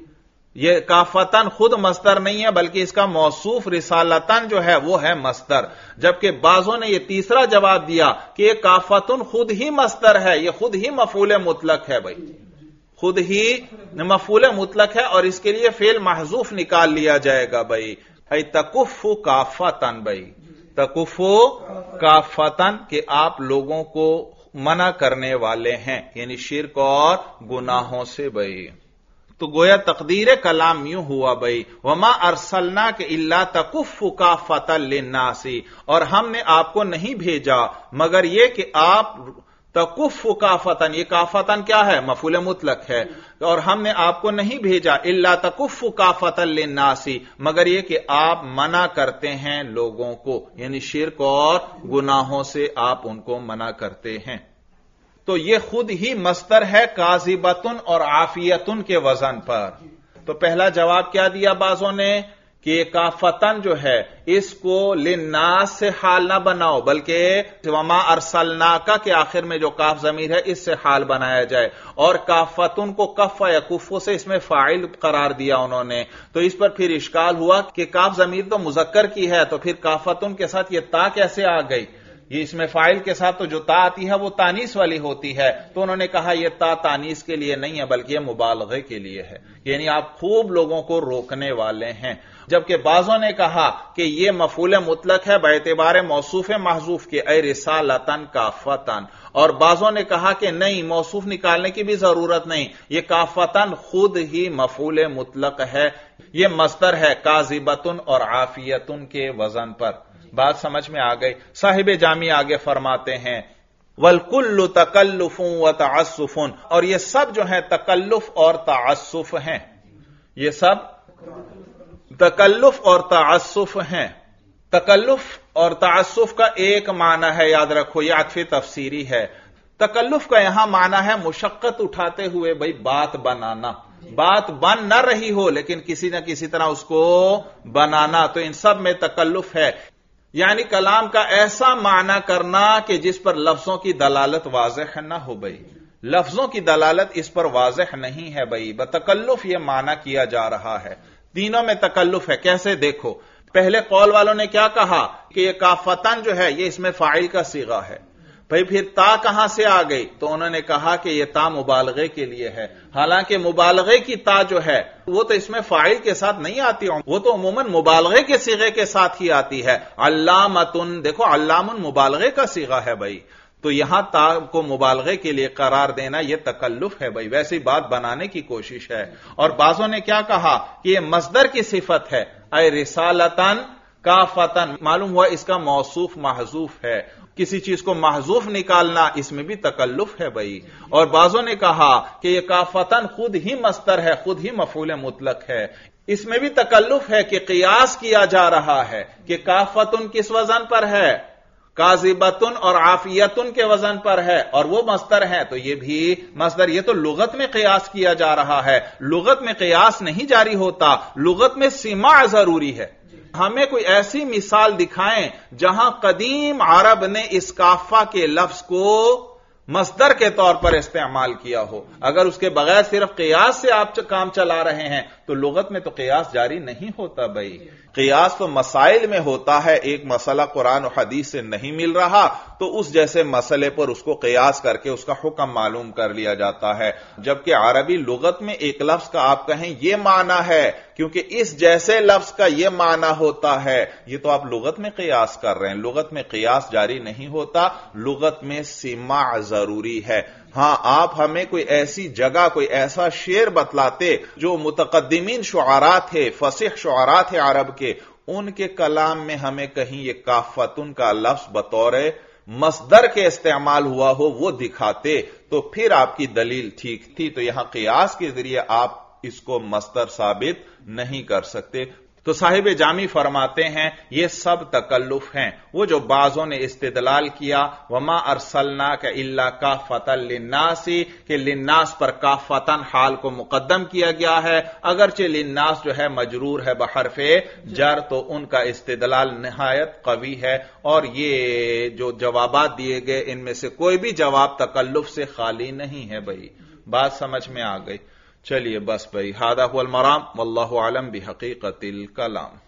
یہ کافتن خود مصدر نہیں ہے بلکہ اس کا موصوف رسالتن جو ہے وہ ہے مصدر. جبکہ بعضوں نے یہ تیسرا جواب دیا کہ یہ کافتن خود ہی مصدر ہے، یہ خود ہی مفعول مطلق ہے بھائی، خود ہی مفعول مطلق ہے اور اس کے لیے فعل محذوف نکال لیا جائے گا بھائی. اے تکف کافتن بھائی، تکف کافتن کہ آپ لوگوں کو منع کرنے والے ہیں یعنی شرک اور گناہوں سے بھائی. تو گویا تقدیر کلام یوں ہوا بھائی وما ارسلناک الا تکف کافۃ للناس اور ہم نے آپ کو نہیں بھیجا مگر یہ کہ آپ تکف کافتن، یہ کافتن کیا ہے؟ مفعول مطلق ہے. اور ہم نے آپ کو نہیں بھیجا الا تکف کافۃ للناس مگر یہ کہ آپ منع کرتے ہیں لوگوں کو یعنی شرک اور گناہوں سے آپ ان کو منع کرتے ہیں. تو یہ خود ہی مصدر ہے کاذبتن اور عافیتن کے وزن پر. تو پہلا جواب کیا دیا بعضوں نے کہ یہ کافتن جو ہے اس کو للناس سے حال نہ بناؤ، بلکہ وما ارسلناک کے آخر میں جو کاف ضمیر ہے اس سے حال بنایا جائے، اور کافتن کو کف یا کفو سے اس میں فاعل قرار دیا انہوں نے۔ تو اس پر پھر اشکال ہوا کہ کاف ضمیر تو مذکر کی ہے، تو پھر کافتن کے ساتھ یہ تا کیسے آ گئی؟ یہ اس میں فاعل کے ساتھ تو جو تا آتی ہے وہ تانیث والی ہوتی ہے، تو انہوں نے کہا یہ تا تانیث کے لیے نہیں ہے بلکہ یہ مبالغے کے لیے ہے، یعنی آپ خوب لوگوں کو روکنے والے ہیں۔ جبکہ بعضوں نے کہا کہ یہ مفعول مطلق ہے باعتبار موصوف محذوف کے، اے رسالتن کافتن، اور بعضوں نے کہا کہ نہیں، موصوف نکالنے کی بھی ضرورت نہیں، یہ کافتن خود ہی مفعول مطلق ہے، یہ مصدر ہے کاذبتن اور عافیتن کے وزن پر۔ بات سمجھ میں آ گئی؟ صاحب جامی آگے فرماتے ہیں وَالْكُلُّ تَكَلُّفٌ وَتَعَسُّفٌ، اور یہ سب جو ہیں تکلف اور تعسف ہیں، یہ سب تکلف اور تعسف ہیں۔ تکلف اور تعسف کا ایک معنی ہے، یاد رکھو یہ عطف تفسیری ہے۔ تکلف کا یہاں معنی ہے مشقت اٹھاتے ہوئے بھئی بات بنانا، بات بن نہ رہی ہو لیکن کسی نہ کسی طرح اس کو بنانا، تو ان سب میں تکلف ہے، یعنی کلام کا ایسا معنی کرنا کہ جس پر لفظوں کی دلالت واضح نہ ہو بھئی، لفظوں کی دلالت اس پر واضح نہیں ہے بھئی، بتکلف یہ معنی کیا جا رہا ہے۔ تینوں میں تکلف ہے، کیسے دیکھو؟ پہلے قول والوں نے کیا کہا کہ یہ کافتن جو ہے یہ اس میں فاعل کا صیغہ ہے، بھئی پھر تا کہاں سے آ گئی؟ تو انہوں نے کہا کہ یہ تا مبالغے کے لیے ہے، حالانکہ مبالغے کی تا جو ہے وہ تو اس میں فاعل کے ساتھ نہیں آتی، وہ تو عموماً مبالغے کے صیغے کے ساتھ ہی آتی ہے۔ علامتن، دیکھو علامن مبالغے کا صیغہ ہے بھئی، تو یہاں تا کو مبالغے کے لیے قرار دینا یہ تکلف ہے بھئی، ویسی بات بنانے کی کوشش ہے۔ اور بعضوں نے کیا کہا کہ یہ مصدر کی صفت ہے، اے رسالتن کافتن، معلوم ہوا اس کا موصوف محذوف ہے، کسی چیز کو محذوف نکالنا اس میں بھی تکلف ہے بھئی۔ اور بعضوں نے کہا کہ یہ کافتن خود ہی مصدر ہے، خود ہی مفعول مطلق ہے، اس میں بھی تکلف ہے کہ قیاس کیا جا رہا ہے کہ کافتن کس وزن پر ہے؟ کاذبتن اور عافیتن کے وزن پر ہے، اور وہ مصدر ہے، تو یہ بھی مصدر، یہ تو لغت میں قیاس کیا جا رہا ہے، لغت میں قیاس نہیں جاری ہوتا، لغت میں سماع ضروری ہے۔ ہمیں کوئی ایسی مثال دکھائیں جہاں قدیم عرب نے اس کافہ کے لفظ کو مصدر کے طور پر استعمال کیا ہو، اگر اس کے بغیر صرف قیاس سے آپ کام چلا رہے ہیں تو لغت میں تو قیاس جاری نہیں ہوتا بھئی۔ قیاس تو مسائل میں ہوتا ہے، ایک مسئلہ قرآن و حدیث سے نہیں مل رہا تو اس جیسے مسئلے پر اس کو قیاس کر کے اس کا حکم معلوم کر لیا جاتا ہے، جبکہ عربی لغت میں ایک لفظ کا آپ کہیں یہ معنی ہے کیونکہ اس جیسے لفظ کا یہ معنی ہوتا ہے، یہ تو آپ لغت میں قیاس کر رہے ہیں، لغت میں قیاس جاری نہیں ہوتا، لغت میں سماع ضروری ہے۔ ہاں آپ ہمیں کوئی ایسی جگہ، کوئی ایسا شعر بتلاتے جو متقدمین شعراء تھے، فصیح شعراء تھے عرب کے، ان کے کلام میں ہمیں کہیں یہ کافتن کا لفظ بطور مصدر کے استعمال ہوا ہو وہ دکھاتے تو پھر آپ کی دلیل ٹھیک تھی، تو یہاں قیاس کے ذریعے آپ اس کو مصدر ثابت نہیں کر سکتے۔ تو صاحب جامی فرماتے ہیں یہ سب تکلف ہیں، وہ جو بعضوں نے استدلال کیا وما ارسلناک الا کافۃ للناس کہ للناس پر کافتن حال کو مقدم کیا گیا ہے، اگرچہ للناس جو ہے مجرور ہے بحرف جر، تو ان کا استدلال نہایت قوی ہے، اور یہ جو جوابات دیے گئے ان میں سے کوئی بھی جواب تکلف سے خالی نہیں ہے بھائی۔ بات سمجھ میں آ گئی؟ چلیے بس بھائی، ھذا ھو المرام واللہ اعلم بحقیقت الکلام۔